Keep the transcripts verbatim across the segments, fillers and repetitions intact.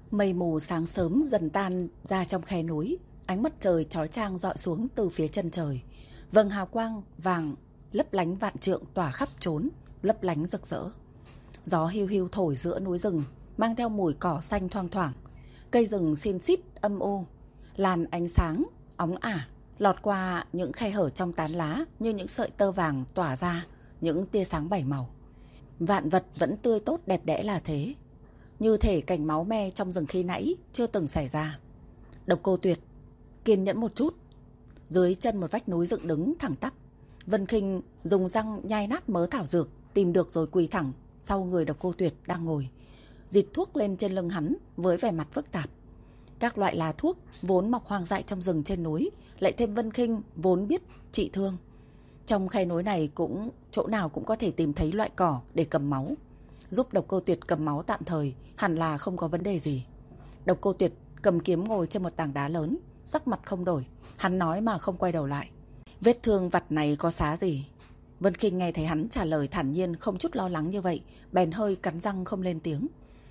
Mây mù sáng sớm dần tan ra trong khe núi, ánh mặt trời chói chang rọi xuống từ phía chân trời. Vầng hào quang vàng lấp lánh vạn trượng tỏa khắp trốn, lấp lánh rực rỡ. Gió hiu hiu thổi giữa núi rừng, mang theo mùi cỏ xanh thoang thoảng. Cây rừng xin xít âm u, làn ánh sáng óng ả lọt qua những khe hở trong tán lá như những sợi tơ vàng tỏa ra những tia sáng bảy màu. Vạn vật vẫn tươi tốt đẹp đẽ là thế, như thể cảnh máu me trong rừng khi nãy chưa từng xảy ra. Độc Cô Tuyệt, kiên nhẫn một chút. Dưới chân một vách núi dựng đứng thẳng tắp, Vân Khinh dùng răng nhai nát mớ thảo dược, tìm được rồi quỳ thẳng sau người Độc Cô Tuyệt đang ngồi, dịt thuốc lên trên lưng hắn với vẻ mặt phức tạp. Các loại lá thuốc vốn mọc hoang dại trong rừng trên núi, lại thêm Vân Khinh vốn biết trị thương. Trong khe núi này cũng chỗ nào cũng có thể tìm thấy loại cỏ để cầm máu. Giúp Độc Cô Tuyệt cầm máu tạm thời hẳn là không có vấn đề gì. Độc Cô Tuyệt cầm kiếm ngồi trên một tảng đá lớn, sắc mặt không đổi, hắn nói mà không quay đầu lại. Vết thương vặt này có xá gì? Vân Khinh nghe thấy hắn trả lời thản nhiên không chút lo lắng như vậy, bèn hơi cắn răng không lên tiếng.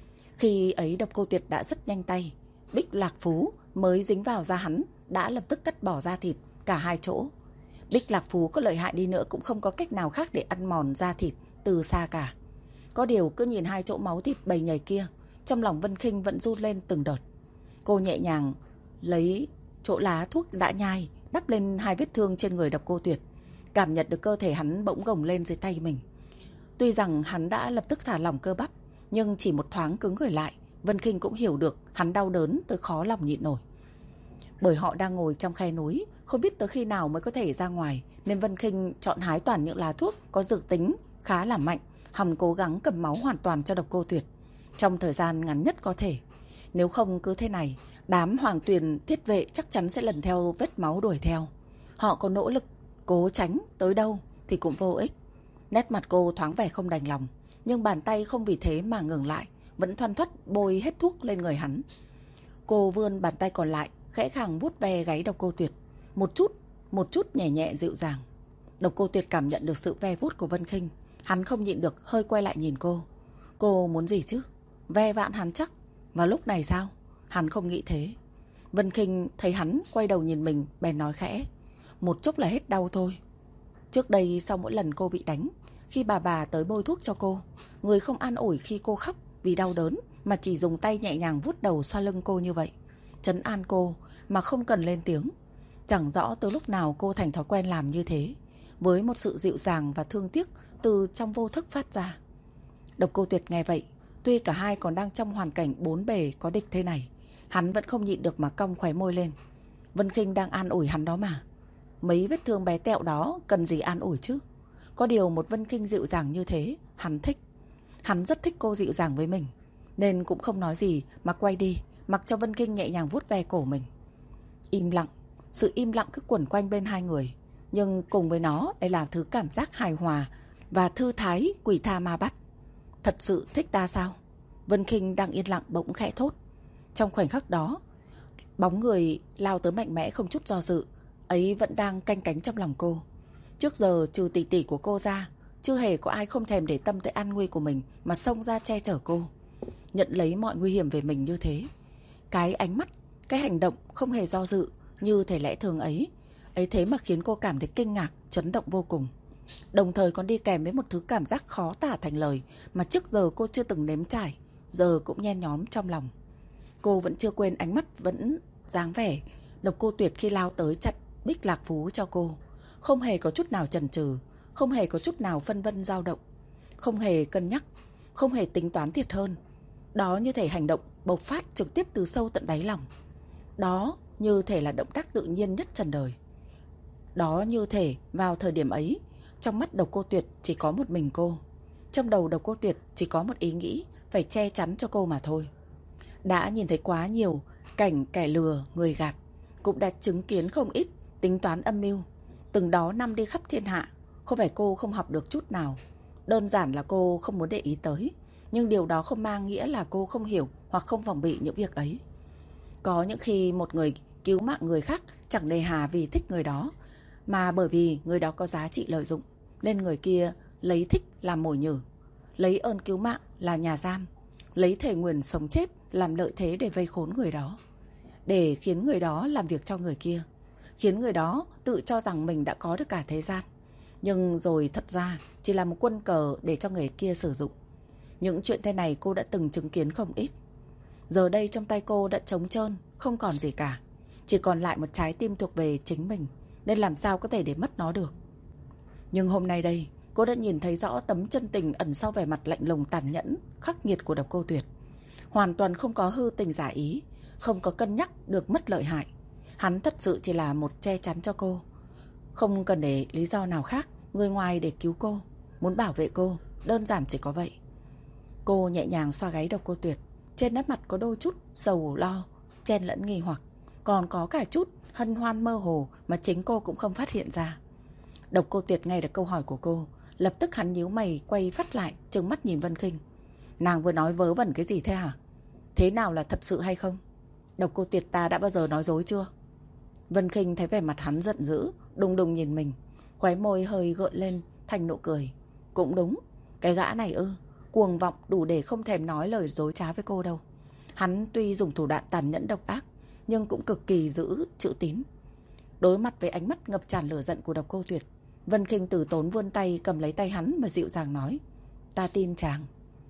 Khi ấy Độc Cô Tuyệt đã rất nhanh tay, Bích Lạc Phú mới dính vào da hắn đã lập tức cắt bỏ da thịt cả hai chỗ. Bích Lạc Phú có lợi hại đi nữa cũng không có cách nào khác để ăn mòn da thịt từ xa cả. Có điều cứ nhìn hai chỗ máu thịt bầy nhầy kia, trong lòng Vân Khinh vẫn run lên từng đợt. Cô nhẹ nhàng lấy chỗ lá thuốc đã nhai đắp lên hai vết thương trên người Độc Cô Tuyệt, cảm nhận được cơ thể hắn bỗng gồng lên dưới tay mình. Tuy rằng hắn đã lập tức thả lỏng cơ bắp, nhưng chỉ một thoáng cứng người lại, Vân Khinh cũng hiểu được hắn đau đớn tới khó lòng nhịn nổi. Bởi họ đang ngồi trong khe núi, không biết tới khi nào mới có thể ra ngoài, nên Vân Khinh chọn hái toàn những lá thuốc có dược tính khá là mạnh, hòng cố gắng cầm máu hoàn toàn cho Độc Cô Tuyệt trong thời gian ngắn nhất có thể. Nếu không cứ thế này, đám Hoàng Tuyền thiết vệ chắc chắn sẽ lần theo vết máu đuổi theo. Họ có nỗ lực cố tránh tới đâu thì cũng vô ích. Nét mặt cô thoáng vẻ không đành lòng, nhưng bàn tay không vì thế mà ngừng lại, vẫn thoăn thoắt bôi hết thuốc lên người hắn. Cô vươn bàn tay còn lại, khẽ khàng vuốt ve gáy Độc Cô Tuyệt, một chút, một chút nhẹ nhẹ dịu dàng. Độc Cô Tuyệt cảm nhận được sự ve vuốt của Vân Khinh, hắn không nhịn được hơi quay lại nhìn cô. Cô muốn gì chứ? Ve vãn hắn chắc? Vào lúc này sao? Hắn không nghĩ thế. Vân Khinh thấy hắn quay đầu nhìn mình, bèn nói khẽ, một chút là hết đau thôi. Trước đây sau mỗi lần cô bị đánh, khi bà bà tới bôi thuốc cho cô, người không an ủi khi cô khóc vì đau đớn, mà chỉ dùng tay nhẹ nhàng vuốt đầu xoa lưng cô như vậy, trấn an cô mà không cần lên tiếng. Chẳng rõ từ lúc nào cô thành thói quen làm như thế, với một sự dịu dàng và thương tiếc từ trong vô thức phát ra. Độc Cô Tuyệt nghe vậy, tuy cả hai còn đang trong hoàn cảnh bốn bề có địch thế này, hắn vẫn không nhịn được mà cong khóe môi lên. Vân Khinh đang an ủi hắn đó mà. Mấy vết thương bé tẹo đó cần gì an ủi chứ? Có điều một Vân Khinh dịu dàng như thế, hắn thích. Hắn rất thích cô dịu dàng với mình, nên cũng không nói gì mà quay đi, mặc cho Vân Khinh nhẹ nhàng vuốt ve cổ mình. Im lặng, sự im lặng cứ quẩn quanh bên hai người, nhưng cùng với nó đây là thứ cảm giác hài hòa và thư thái quỷ tha ma bắt. Thật sự thích ta sao? Vân Khinh đang yên lặng bỗng khẽ thốt. Trong khoảnh khắc đó, bóng người lao tới mạnh mẽ không chút do dự, ấy vẫn đang canh cánh trong lòng cô. Trước giờ trừ tỷ tỷ của cô ra, chưa hề có ai không thèm để tâm tới an nguy của mình mà xông ra che chở cô, nhận lấy mọi nguy hiểm về mình như thế. Cái ánh mắt, cái hành động không hề do dự như thể lẽ thường ấy, ấy thế mà khiến cô cảm thấy kinh ngạc, chấn động vô cùng. Đồng thời còn đi kèm với một thứ cảm giác khó tả thành lời mà trước giờ cô chưa từng nếm trải, giờ cũng nhen nhóm trong lòng. Cô vẫn chưa quên ánh mắt vẫn dáng vẻ Độc Cô Tuyệt khi lao tới chặn Bích Lạc Phú cho cô, không hề có chút nào chần chừ, không hề có chút nào phân vân dao động, không hề cân nhắc, không hề tính toán thiệt hơn. Đó như thể hành động bộc phát trực tiếp từ sâu tận đáy lòng. Đó như thể là động tác tự nhiên nhất trần đời. Đó như thể vào thời điểm ấy, trong mắt Độc Cô Tuyệt chỉ có một mình cô, trong đầu Độc Cô Tuyệt chỉ có một ý nghĩ phải che chắn cho cô mà thôi. Đã nhìn thấy quá nhiều cảnh kẻ lừa người gạt, cũng đã chứng kiến không ít tính toán âm mưu, từng đó năm đi khắp thiên hạ. Không phải cô không học được chút nào, đơn giản là cô không muốn để ý tới. Nhưng điều đó không mang nghĩa là cô không hiểu hoặc không phòng bị những việc ấy. Có những khi một người cứu mạng người khác chẳng nề hà vì thích người đó, mà bởi vì người đó có giá trị lợi dụng, nên người kia lấy thích làm mồi nhử, lấy ơn cứu mạng là nhà giam, lấy thề nguyền sống chết làm lợi thế để vây khốn người đó, để khiến người đó làm việc cho người kia, khiến người đó tự cho rằng mình đã có được cả thế gian, nhưng rồi thật ra chỉ là một quân cờ để cho người kia sử dụng. Những chuyện thế này cô đã từng chứng kiến không ít. Giờ đây trong tay cô đã trống trơn, không còn gì cả, chỉ còn lại một trái tim thuộc về chính mình, nên làm sao có thể để mất nó được. Nhưng hôm nay đây, cô đã nhìn thấy rõ tấm chân tình ẩn sau vẻ mặt lạnh lùng tàn nhẫn, khắc nghiệt của Độc Cô Tuyệt. Hoàn toàn không có hư tình giả ý, không có cân nhắc được mất lợi hại. Hắn thật sự chỉ là một che chắn cho cô, không cần để lý do nào khác, người ngoài để cứu cô, muốn bảo vệ cô, đơn giản chỉ có vậy. Cô nhẹ nhàng xoa gáy Độc Cô Tuyệt, trên nét mặt có đôi chút sầu lo, chen lẫn nghi hoặc, còn có cả chút hân hoan mơ hồ mà chính cô cũng không phát hiện ra. Độc Cô Tuyệt nghe được câu hỏi của cô, lập tức hắn nhíu mày quay phát lại, trừng mắt nhìn Vân Khinh. Nàng vừa nói vớ vẩn cái gì thế hả? Thế nào là thật sự hay không? Độc Cô Tuyệt ta đã bao giờ nói dối chưa? Vân Khinh thấy vẻ mặt hắn giận dữ, đùng đùng nhìn mình, khóe môi hơi gợn lên thành nụ cười. Cũng đúng, cái gã này ư, cuồng vọng đủ để không thèm nói lời dối trá với cô đâu. Hắn tuy dùng thủ đoạn tàn nhẫn độc ác, nhưng cũng cực kỳ giữ chữ tín. Đối mặt với ánh mắt ngập tràn lửa giận của Độc Cô Tuyệt, Vân Khinh từ tốn vươn tay cầm lấy tay hắn mà dịu dàng nói. Ta tin chàng.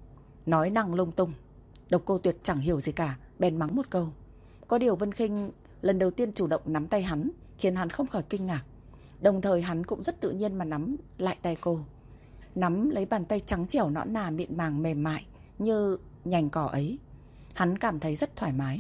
Nói năng lung tung. Độc Cô Tuyệt chẳng hiểu gì cả, bèn mắng một câu. Có điều Vân Khinh lần đầu tiên chủ động nắm tay hắn, khiến hắn không khỏi kinh ngạc. Đồng thời hắn cũng rất tự nhiên mà nắm lại tay cô, nắm lấy bàn tay trắng trẻo nõn nà mịn màng mềm mại như nhành cỏ ấy. Hắn cảm thấy rất thoải mái.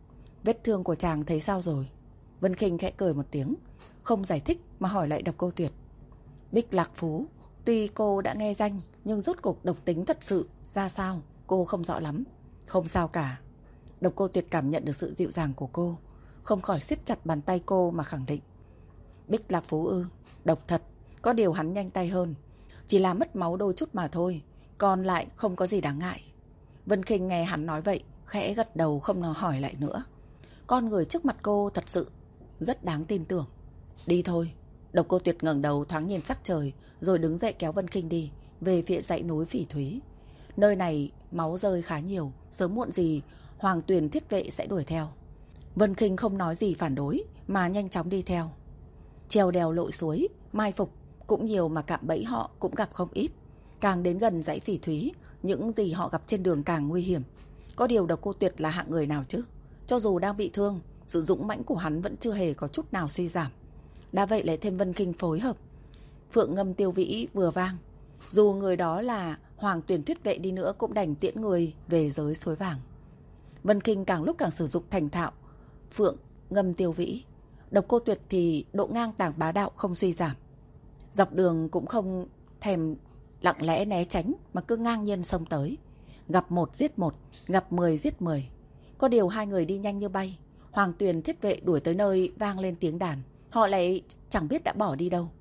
Vết thương của chàng thấy sao rồi? Vân Khinh khẽ cười một tiếng, không giải thích mà hỏi lại Độc Cô Tuyệt. Bích Lạc Phú, tuy cô đã nghe danh, nhưng rốt cuộc độc tính thật sự ra sao cô không rõ lắm. Không sao cả. Độc Cô Tuyệt cảm nhận được sự dịu dàng của cô, không khỏi siết chặt bàn tay cô mà khẳng định. Bích Lạc Phú ư? Độc thật. Có điều hắn nhanh tay hơn, chỉ là mất máu đôi chút mà thôi, còn lại không có gì đáng ngại. Vân Khinh nghe hắn nói vậy, khẽ gật đầu không nói hỏi lại nữa. Con người trước mặt cô thật sự rất đáng tin tưởng. Đi thôi. Độc Cô Tuyệt ngẩng đầu thoáng nhìn sắc trời, rồi đứng dậy kéo Vân Khinh đi về phía dãy núi Phỉ Thúy. Nơi này máu rơi khá nhiều, sớm muộn gì Hoàng Tuyền thiết vệ sẽ đuổi theo. Vân Khinh không nói gì phản đối mà nhanh chóng đi theo. Trèo đèo lội suối, mai phục cũng nhiều mà cạm bẫy họ cũng gặp không ít. Càng đến gần dãy Phỉ Thúy, những gì họ gặp trên đường càng nguy hiểm. Có điều Độc Cô Tuyệt là hạng người nào chứ? Cho dù đang bị thương, sự dũng mãnh của hắn vẫn chưa hề có chút nào suy giảm. Đã vậy lại thêm Vân Khinh phối hợp, phượng ngâm tiêu vĩ vừa vang. Dù người đó là Hoàng Tuyền Thuyết vệ đi nữa cũng đành tiễn người về giới suối vàng. Vân Khinh càng lúc càng sử dụng thành thạo phượng ngâm tiêu vĩ. Độc Cô Tuyệt thì độ ngang tàng bá đạo không suy giảm. Dọc đường cũng không thèm lặng lẽ né tránh mà cứ ngang nhiên xông tới. Gặp một giết một, gặp mười giết mười. Có điều hai người đi nhanh như bay. Hoàng Tuyền Thiết vệ đuổi tới nơi vang lên tiếng đàn, họ lại chẳng biết đã bỏ đi đâu,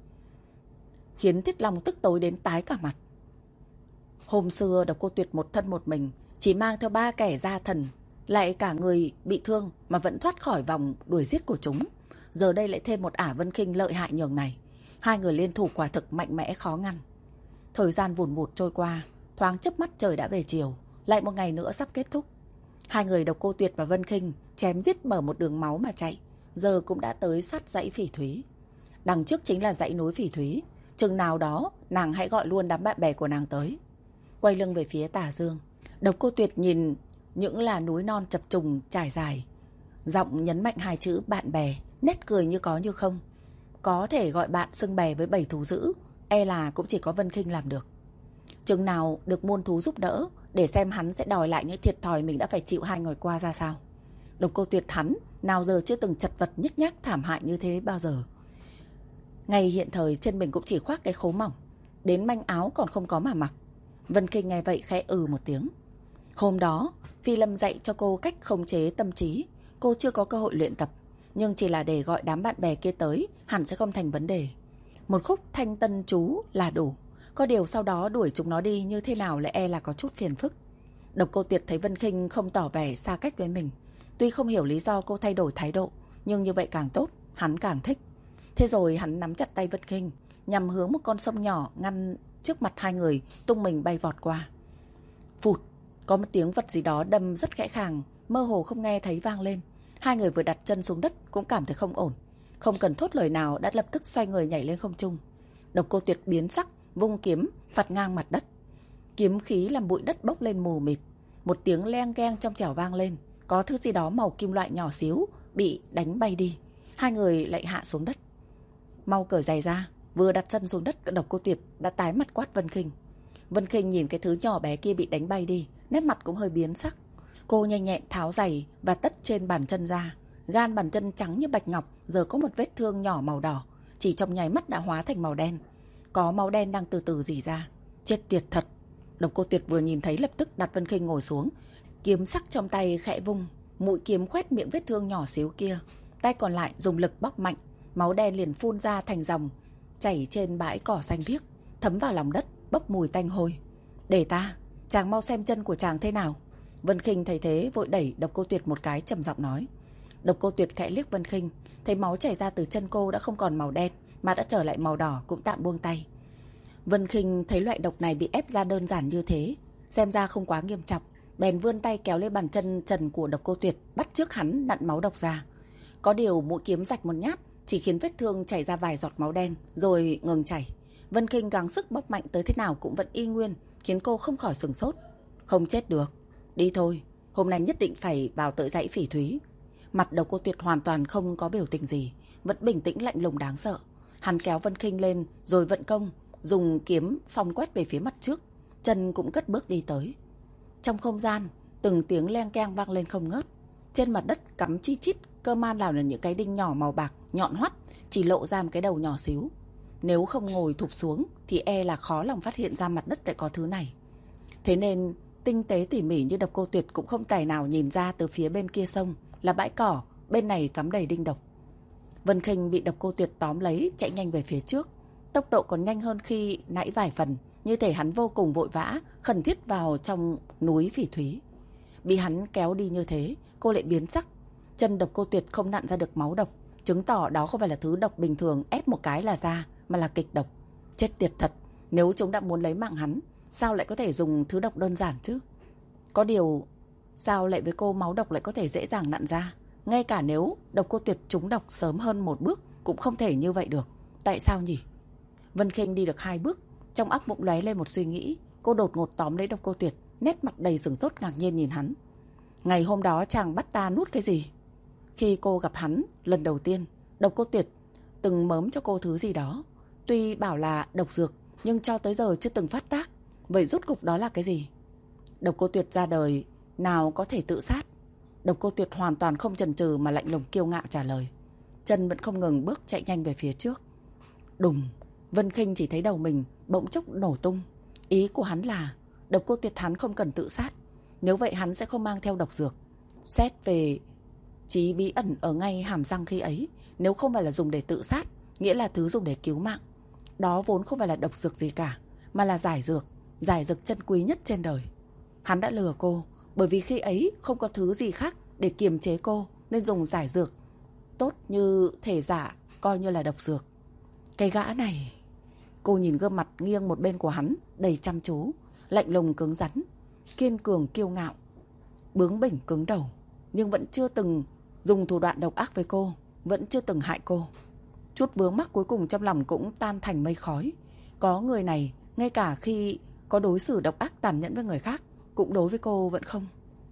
khiến Thiết Long tức tối đến tái cả mặt. Hôm xưa Độc Cô Tuyệt một thân một mình, chỉ mang theo ba kẻ gia thần, lại cả người bị thương mà vẫn thoát khỏi vòng đuổi giết của chúng. Giờ đây lại thêm một ả Vân Khinh lợi hại nhường này. Hai người liên thủ quả thực mạnh mẽ khó ngăn. Thời gian vùn vụt trôi qua, thoáng chớp mắt trời đã về chiều, lại một ngày nữa sắp kết thúc. Hai người Độc Cô Tuyệt và Vân Khinh chém giết mở một đường máu mà chạy, giờ cũng đã tới sát dãy Phỉ Thúy. Đằng trước chính là dãy núi Phỉ Thúy. Chừng nào đó nàng hãy gọi luôn đám bạn bè của nàng tới. Quay lưng về phía tà dương, Độc Cô Tuyệt nhìn những là núi non chập trùng trải dài, giọng nhấn mạnh hai chữ bạn bè, nét cười như có như không. Có thể gọi bạn xưng bè với bảy thú dữ, e là cũng chỉ có Vân Khinh làm được. Chừng nào được muôn thú giúp đỡ, để xem hắn sẽ đòi lại những thiệt thòi mình đã phải chịu hai ngày qua ra sao. Độc Cô Tuyệt hắn nào giờ chưa từng chật vật nhếch nhác thảm hại như thế bao giờ. Ngày hiện thời chân mình cũng chỉ khoác cái khố mỏng, đến manh áo còn không có mà mặc. Vân Khinh nghe vậy khẽ ừ một tiếng. Hôm đó Phi Lâm dạy cho cô cách khống chế tâm trí. Cô chưa có cơ hội luyện tập, nhưng chỉ là để gọi đám bạn bè kia tới, hẳn sẽ không thành vấn đề. Một khúc thanh tân chú là đủ. Có điều sau đó đuổi chúng nó đi như thế nào lại e là có chút phiền phức. Độc Cô Tuyệt thấy Vân Khinh không tỏ vẻ xa cách với mình. Tuy không hiểu lý do cô thay đổi thái độ, nhưng như vậy càng tốt, hắn càng thích. Thế rồi hắn nắm chặt tay Vân Khinh, nhằm hướng một con sông nhỏ ngăn trước mặt hai người, tung mình bay vọt qua. Phụt, Có một tiếng vật gì đó đâm rất khẽ khàng, mơ hồ không nghe thấy vang lên. Hai người vừa đặt chân xuống đất cũng cảm thấy không ổn. Không cần thốt lời nào đã lập tức xoay người nhảy lên không trung. Độc Cô Tuyệt biến sắc, vung kiếm phạt ngang mặt đất. Kiếm khí làm bụi đất bốc lên mù mịt. Một tiếng leng keng trong trẻo vang lên. Có thứ gì đó màu kim loại nhỏ xíu bị đánh bay đi. Hai người lại hạ xuống đất. Mau cởi giày ra. Vừa đặt chân xuống đất, Độc Cô Tuyệt đã tái mặt quát Vân Khinh. Vân Khinh nhìn cái thứ nhỏ bé kia bị đánh bay đi, nét mặt cũng hơi biến sắc. Cô nhanh nhẹn tháo giày và tất trên bàn chân ra. Gan bàn chân trắng như bạch ngọc giờ có một vết thương nhỏ màu đỏ, chỉ trong nháy mắt đã hóa thành màu đen. Có máu đen đang từ từ rỉ ra. Chết tiệt thật. Độc Cô Tuyệt vừa nhìn thấy lập tức đặt Vân Khinh ngồi xuống, kiếm sắc trong tay khẽ vung, mũi kiếm khoét miệng vết thương nhỏ xíu kia. Tay còn lại dùng lực bóp mạnh, máu đen liền phun ra thành dòng, chảy trên bãi cỏ xanh biếc, thấm vào lòng đất, bốc mùi tanh hôi. Để ta, chàng mau xem chân của chàng thế nào. Vân Khinh thấy thế vội đẩy Độc Cô Tuyệt một cái, trầm giọng nói. Độc Cô Tuyệt khẽ liếc Vân Khinh, thấy máu chảy ra từ chân cô đã không còn màu đen mà đã trở lại màu đỏ, cũng tạm buông tay. Vân Khinh thấy loại độc này bị ép ra đơn giản như thế, xem ra không quá nghiêm trọng, bèn vươn tay kéo lên bàn chân trần của Độc Cô Tuyệt, bắt trước hắn nặn máu độc ra. Có điều mũi kiếm rạch một nhát chỉ khiến vết thương chảy ra vài giọt máu đen rồi ngừng chảy. Vân Khinh gắng sức bóp mạnh tới thế nào cũng vẫn y nguyên, khiến cô không khỏi sửng sốt. Không chết được, đi thôi, hôm nay nhất định phải vào tới dãy Phỉ Thúy. Mặt Độc Cô Tuyệt hoàn toàn không có biểu tình gì, vẫn bình tĩnh lạnh lùng đáng sợ. Hắn kéo Vân Khinh lên rồi vận công, dùng kiếm phong quét về phía mặt trước, chân cũng cất bước đi tới. Trong không gian, từng tiếng leng keng vang lên không ngớt. Trên mặt đất cắm chi chít, cơ man nào là những cái đinh nhỏ màu bạc, nhọn hoắt, chỉ lộ ra một cái đầu nhỏ xíu. Nếu không ngồi thụp xuống thì e là khó lòng phát hiện ra mặt đất lại có thứ này. Thế nên tinh tế tỉ mỉ như Độc Cô Tuyệt cũng không tài nào nhìn ra từ phía bên kia sông là bãi cỏ, bên này cắm đầy đinh độc. Vân Khinh bị Độc Cô Tuyệt tóm lấy, chạy nhanh về phía trước. Tốc độ còn nhanh hơn khi nãy vài phần, như thể hắn vô cùng vội vã, khẩn thiết vào trong núi Phỉ Thúy. Bị hắn kéo đi như thế, cô lại biến sắc. Chân Độc Cô Tuyệt không nặn ra được máu độc, chứng tỏ đó không phải là thứ độc bình thường ép một cái là ra, mà là kịch độc. Chết tiệt thật, nếu chúng đã muốn lấy mạng hắn, sao lại có thể dùng thứ độc đơn giản chứ? Có điều, sao lại với cô máu độc lại có thể dễ dàng nặn ra? Ngay cả nếu Độc Cô Tuyệt trúng độc sớm hơn một bước cũng không thể như vậy được. Tại sao nhỉ? Vân Khinh đi được hai bước, trong óc bỗng lóe lên một suy nghĩ. Cô đột ngột tóm lấy Độc Cô Tuyệt, nét mặt đầy sửng sốt ngạc nhiên nhìn hắn. Ngày hôm đó chàng bắt ta nuốt cái gì? Khi cô gặp hắn lần đầu tiên, Độc Cô Tuyệt từng mớm cho cô thứ gì đó. Tuy bảo là độc dược, nhưng cho tới giờ chưa từng phát tác. Vậy rốt cục đó là cái gì? Độc Cô Tuyệt ra đời nào có thể tự sát? Độc Cô Tuyệt hoàn toàn không chần chừ mà lạnh lùng kiêu ngạo trả lời. Chân vẫn không ngừng bước chạy nhanh về phía trước. Đùng, Vân Khinh chỉ thấy đầu mình bỗng chốc nổ tung. Ý của hắn là Độc Cô Tuyệt hắn không cần tự sát, nếu vậy hắn sẽ không mang theo độc dược. Xét về trí bí ẩn ở ngay hàm răng khi ấy, nếu không phải là dùng để tự sát, nghĩa là thứ dùng để cứu mạng. Đó vốn không phải là độc dược gì cả, mà là giải dược, giải dược chân quý nhất trên đời. Hắn đã lừa cô, bởi vì khi ấy không có thứ gì khác để kiềm chế cô, nên dùng giải dược tốt như thể giả, coi như là độc dược. Cái gã này... Cô nhìn gương mặt nghiêng một bên của hắn, đầy chăm chú, lạnh lùng cứng rắn, kiên cường kiêu ngạo, bướng bỉnh cứng đầu, nhưng vẫn chưa từng dùng thủ đoạn độc ác với cô, vẫn chưa từng hại cô. Chút vướng mắc cuối cùng trong lòng cũng tan thành mây khói. Có người này, ngay cả khi có đối xử độc ác tàn nhẫn với người khác, cũng đối với cô vẫn không.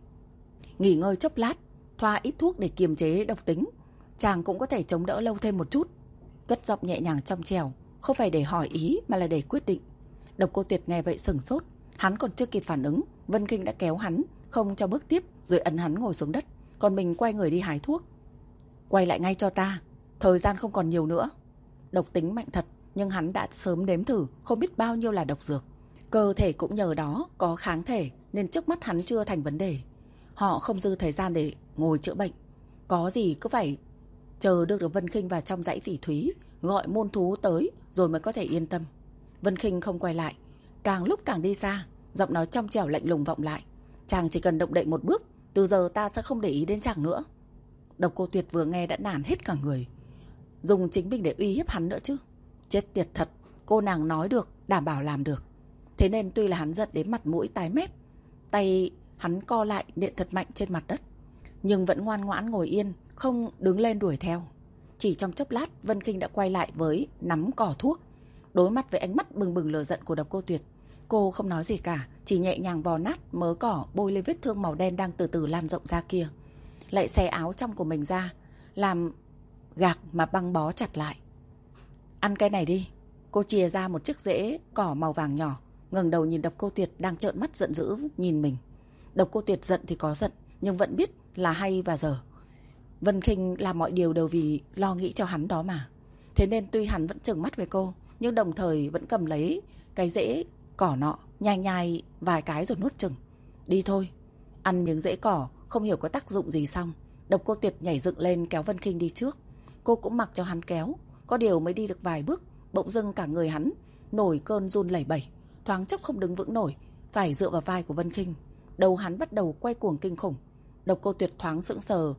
Nghỉ ngơi chốc lát, thoa ít thuốc để kiềm chế độc tính, chàng cũng có thể chống đỡ lâu thêm một chút. Cất giọng nhẹ nhàng trong trẻo, không phải để hỏi ý mà là để quyết định. Độc Cô Tuyệt nghe vậy sửng sốt, hắn còn chưa kịp phản ứng, Vân Khinh đã kéo hắn không cho bước tiếp, rồi ấn hắn ngồi xuống đất, còn mình quay người đi hái thuốc. Quay lại ngay cho ta, thời gian không còn nhiều nữa. Độc tính mạnh thật, nhưng hắn đã sớm nếm thử không biết bao nhiêu là độc dược, cơ thể cũng nhờ đó có kháng thể, nên trước mắt hắn chưa thành vấn đề. Họ không dư thời gian để ngồi chữa bệnh, có gì cứ phải chờ được được Vân Khinh vào trong dãy Phỉ Thúy, gọi môn thú tới rồi mới có thể yên tâm. Vân Khinh không quay lại, càng lúc càng đi xa, giọng nói trong trẻo lạnh lùng vọng lại. Chàng chỉ cần động đậy một bước, từ giờ ta sẽ không để ý đến chàng nữa. Độc Cô Tuyệt vừa nghe đã nản hết cả người, dùng chính mình để uy hiếp hắn nữa chứ. Chết tiệt thật, cô nàng nói được, đảm bảo làm được. Thế nên tuy là hắn giận đến mặt mũi tái mét, tay Hắn co lại nện thật mạnh trên mặt đất, nhưng vẫn ngoan ngoãn ngồi yên, không đứng lên đuổi theo. Chỉ trong chốc lát, Vân Kinh đã quay lại với nắm cỏ thuốc. Đối mặt với ánh mắt bừng bừng lửa giận của Độc Cô Tuyệt, cô không nói gì cả, chỉ nhẹ nhàng vò nát mớ cỏ bôi lên vết thương màu đen đang từ từ lan rộng ra kia. Lại xé áo trong của mình ra, làm gạc mà băng bó chặt lại. Ăn cái này đi. Cô chìa ra một chiếc rễ cỏ màu vàng nhỏ, ngẩng đầu nhìn Độc Cô Tuyệt đang trợn mắt giận dữ nhìn mình. Độc Cô Tuyệt giận thì có giận, nhưng vẫn biết là hay và dở. Vân Kinh làm mọi điều đều vì lo nghĩ cho hắn đó mà. Thế nên tuy hắn vẫn trừng mắt với cô, nhưng đồng thời vẫn cầm lấy cái rễ cỏ nọ, nhai nhai vài cái rồi nuốt chừng. Đi thôi. Ăn miếng rễ cỏ không hiểu có tác dụng gì xong, Độc Cô Tuyệt nhảy dựng lên kéo Vân Kinh đi trước. Cô cũng mặc cho hắn kéo. Có điều mới đi được vài bước, bỗng dưng cả người hắn nổi cơn run lẩy bẩy, thoáng chốc không đứng vững nổi, phải dựa vào vai của Vân Kinh. Đầu hắn bắt đầu quay cuồng kinh khủng. Độc Cô Tuyệt thoáng sững sờ,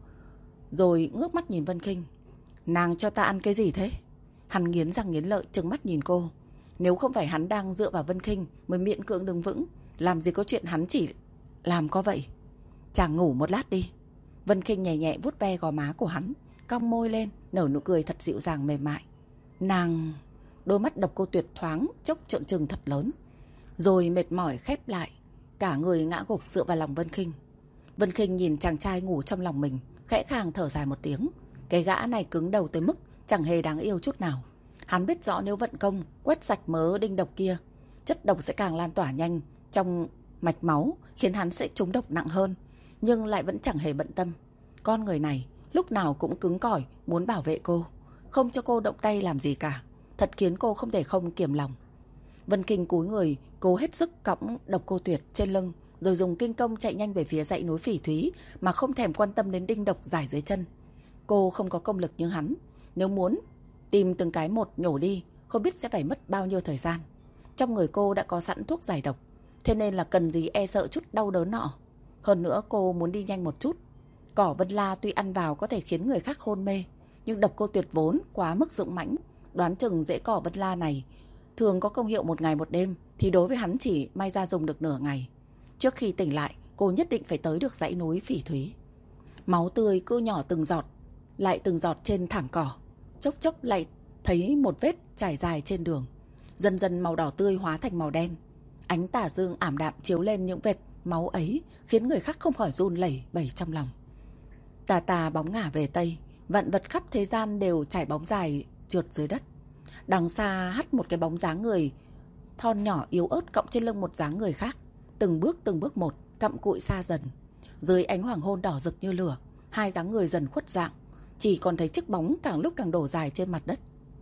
rồi ngước mắt nhìn Vân Kinh. Nàng cho ta ăn cái gì thế? Hắn nghiến răng nghiến lợi trừng mắt nhìn cô. Nếu không phải hắn đang dựa vào Vân Kinh mới miễn cưỡng đứng vững, làm gì có chuyện hắn chỉ làm có vậy. Chàng ngủ một lát đi. Vân Kinh nhẹ nhẹ vuốt ve gò má của hắn, cong môi lên, nở nụ cười thật dịu dàng mềm mại. Nàng... Đôi mắt Độc Cô Tuyệt thoáng chốc trợn trừng thật lớn, rồi mệt mỏi khép lại, cả người ngã gục dựa vào lòng Vân Kinh. Vân Kinh nhìn chàng trai ngủ trong lòng mình, khẽ khàng thở dài một tiếng. Cái gã này cứng đầu tới mức chẳng hề đáng yêu chút nào. Hắn biết rõ nếu vận công quét sạch mớ đinh độc kia, chất độc sẽ càng lan tỏa nhanh trong mạch máu, khiến hắn sẽ trúng độc nặng hơn, nhưng lại vẫn chẳng hề bận tâm. Con người này lúc nào cũng cứng cỏi, muốn bảo vệ cô, không cho cô động tay làm gì cả, thật khiến cô không thể không kiềm lòng. Vân Kinh cúi người, cố hết sức cõng Độc Cô Tuyệt trên lưng, rồi dùng kinh công chạy nhanh về phía dãy núi phỉ thúy, mà không thèm quan tâm đến đinh độc rải dưới chân. Cô không có công lực như hắn, nếu muốn tìm từng cái một nhổ đi, không biết sẽ phải mất bao nhiêu thời gian. Trong người cô đã có sẵn thuốc giải độc, thế nên là cần gì e sợ chút đau đớn nọ. Hơn nữa cô muốn đi nhanh một chút. Cỏ Vân La tuy ăn vào có thể khiến người khác hôn mê, nhưng Độc Cô Tuyệt vốn quá mức dũng mãnh, đoán chừng rễ cỏ Vân La này thường có công hiệu một ngày một đêm, thì đối với hắn chỉ may ra dùng được nửa ngày. Trước khi tỉnh lại, cô nhất định phải tới được dãy núi phỉ thúy. Máu tươi cứ nhỏ từng giọt, lại từng giọt trên thảm cỏ, chốc chốc lại thấy một vết trải dài trên đường. Dần dần màu đỏ tươi hóa thành màu đen. Ánh tà dương ảm đạm chiếu lên những vệt máu ấy, khiến người khác không khỏi run lẩy bẩy trong lòng. Tà tà bóng ngả về tây, vạn vật khắp thế gian đều trải bóng dài trượt dưới đất. Đằng xa hắt một cái bóng dáng người thon nhỏ yếu ớt cộng trên lưng một dáng người khác, từng bước từng bước một cặm cụi xa dần. Dưới ánh hoàng hôn đỏ rực như lửa, hai dáng người dần khuất dạng, chỉ còn thấy chiếc bóng càng lúc càng đổ dài trên mặt đất.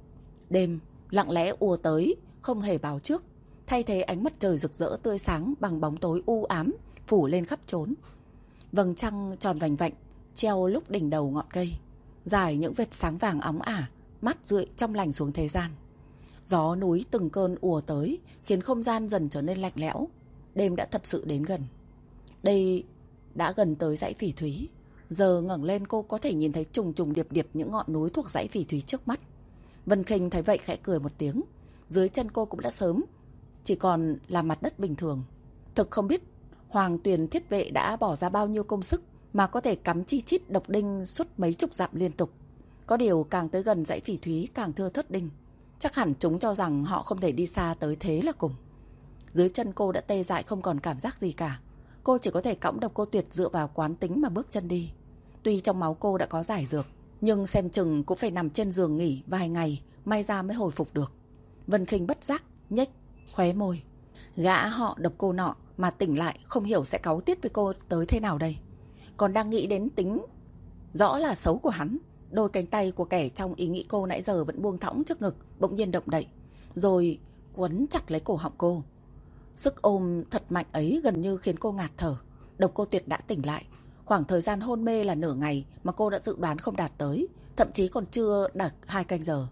Đêm lặng lẽ ùa tới, không hề báo trước, thay thế ánh mặt trời rực rỡ tươi sáng bằng bóng tối u ám phủ lên khắp trốn. Vầng trăng tròn vành vạnh treo lúc đỉnh đầu ngọn cây, dài những vệt sáng vàng óng ả, mắt rượi trong lành xuống thế gian. Gió núi từng cơn ùa tới, khiến không gian dần trở nên lạnh lẽo. Đêm đã thật sự đến gần. Đây đã gần tới dãy phỉ thúy. Giờ ngẩng lên cô có thể nhìn thấy trùng trùng điệp điệp những ngọn núi thuộc dãy phỉ thúy trước mắt. Vân Kinh thấy vậy khẽ cười một tiếng. Dưới chân cô cũng đã sớm chỉ còn là mặt đất bình thường. Thực không biết Hoàng Tuyền Thiết Vệ đã bỏ ra bao nhiêu công sức mà có thể cắm chi chít độc đinh suốt mấy chục dặm liên tục. Có điều càng tới gần dãy phỉ thúy càng thưa thớt đinh. Chắc hẳn chúng cho rằng họ không thể đi xa tới thế là cùng. Dưới chân cô đã tê dại không còn cảm giác gì cả. Cô chỉ có thể cõng Độc Cô Tuyệt dựa vào quán tính mà bước chân đi. Tuy trong máu cô đã có giải dược, nhưng xem chừng cũng phải nằm trên giường nghỉ vài ngày, may ra mới hồi phục được. Vân Kinh bất giác nhếch khóe môi. Gã họ Độc Cô nọ mà tỉnh lại không hiểu sẽ cáu tiết với cô tới thế nào đây. Còn đang nghĩ đến tính rõ là xấu của hắn, đôi cánh tay của kẻ trong ý nghĩ cô nãy giờ vẫn buông thõng trước ngực bỗng nhiên động đậy, rồi quấn chặt lấy cổ họng cô. Sức ôm thật mạnh ấy gần như khiến cô ngạt thở. Độc Cô Tuyệt đã tỉnh lại. Khoảng thời gian hôn mê là nửa ngày mà cô đã dự đoán không đạt tới, thậm chí còn chưa đạt hai canh giờ.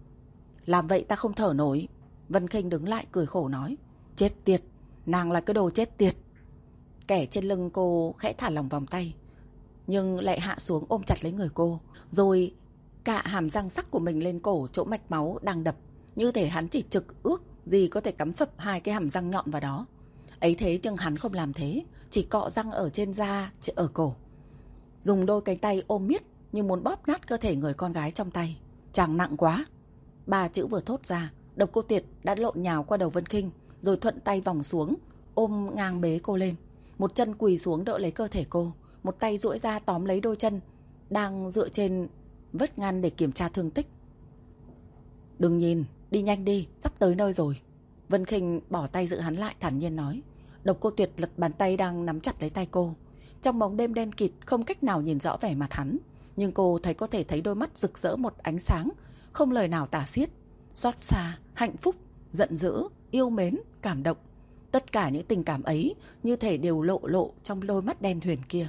Làm vậy ta không thở nổi. Vân Kinh đứng lại cười khổ nói. Chết tiệt, nàng là cái đồ chết tiệt. Kẻ trên lưng cô khẽ thả lỏng vòng tay, nhưng lại hạ xuống ôm chặt lấy người cô, rồi cạ hàm răng sắc của mình lên cổ chỗ mạch máu đang đập, như thể hắn chỉ trực ước gì có thể cắm phập hai cái hàm răng nhọn vào đó. Ấy thế nhưng hắn không làm thế, chỉ cọ răng ở trên da, ở cổ. Dùng đôi cánh tay ôm miết như muốn bóp nát cơ thể người con gái trong tay. Chàng nặng quá. Ba chữ vừa thốt ra, Độc Cô Tuyệt đã lộn nhào qua đầu Vân Khinh, rồi thuận tay vòng xuống, ôm ngang bế cô lên. Một chân quỳ xuống đỡ lấy cơ thể cô, một tay duỗi ra tóm lấy đôi chân đang dựa trên vách ngăn để kiểm tra thương tích. Đừng nhìn, đi nhanh đi, sắp tới nơi rồi. Vân Khinh bỏ tay giữ hắn lại, thản nhiên nói. Độc Cô Tuyệt lật bàn tay đang nắm chặt lấy tay cô. Trong bóng đêm đen kịt không cách nào nhìn rõ vẻ mặt hắn, nhưng cô thấy có thể thấy đôi mắt rực rỡ một ánh sáng không lời nào tả xiết. Xót xa, hạnh phúc, giận dữ, yêu mến, cảm động, tất cả những tình cảm ấy như thể đều lộ lộ trong đôi mắt đen huyền kia.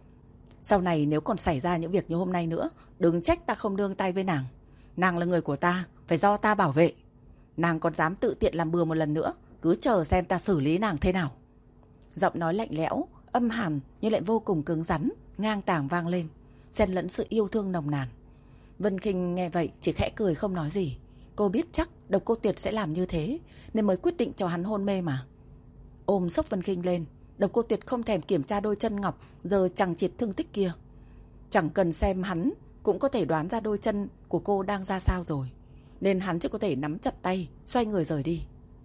Sau này nếu còn xảy ra những việc như hôm nay nữa, đừng trách ta không nương tay với nàng. Nàng là người của ta, phải do ta bảo vệ. Nàng còn dám tự tiện làm bừa một lần nữa, cứ chờ xem ta xử lý nàng thế nào. Giọng nói lạnh lẽo, âm hàn nhưng lại vô cùng cứng rắn, ngang tàng vang lên, xen lẫn sự yêu thương nồng nàn. Vân Khinh nghe vậy chỉ khẽ cười không nói gì. Cô biết chắc Độc Cô Tuyệt sẽ làm như thế, nên mới quyết định cho hắn hôn mê mà. Ôm xốc Vân Khinh lên, Độc Cô Tuyệt không thèm kiểm tra đôi chân ngọc giờ chẳng chịt thương tích kia. Chẳng cần xem hắn cũng có thể đoán ra đôi chân của cô đang ra sao rồi, nên hắn chỉ có thể nắm chặt tay, xoay người rời đi.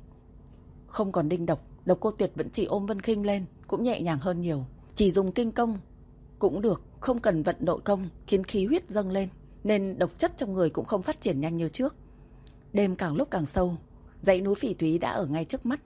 Không còn đinh độc, Độc Cô Tuyệt vẫn chỉ ôm Vân Khinh lên, cũng nhẹ nhàng hơn nhiều. Chỉ dùng kinh công cũng được, không cần vận nội công khiến khí huyết dâng lên, nên độc chất trong người cũng không phát triển nhanh như trước. Đêm càng lúc càng sâu, dãy núi Phỉ Thúy đã ở ngay trước mắt.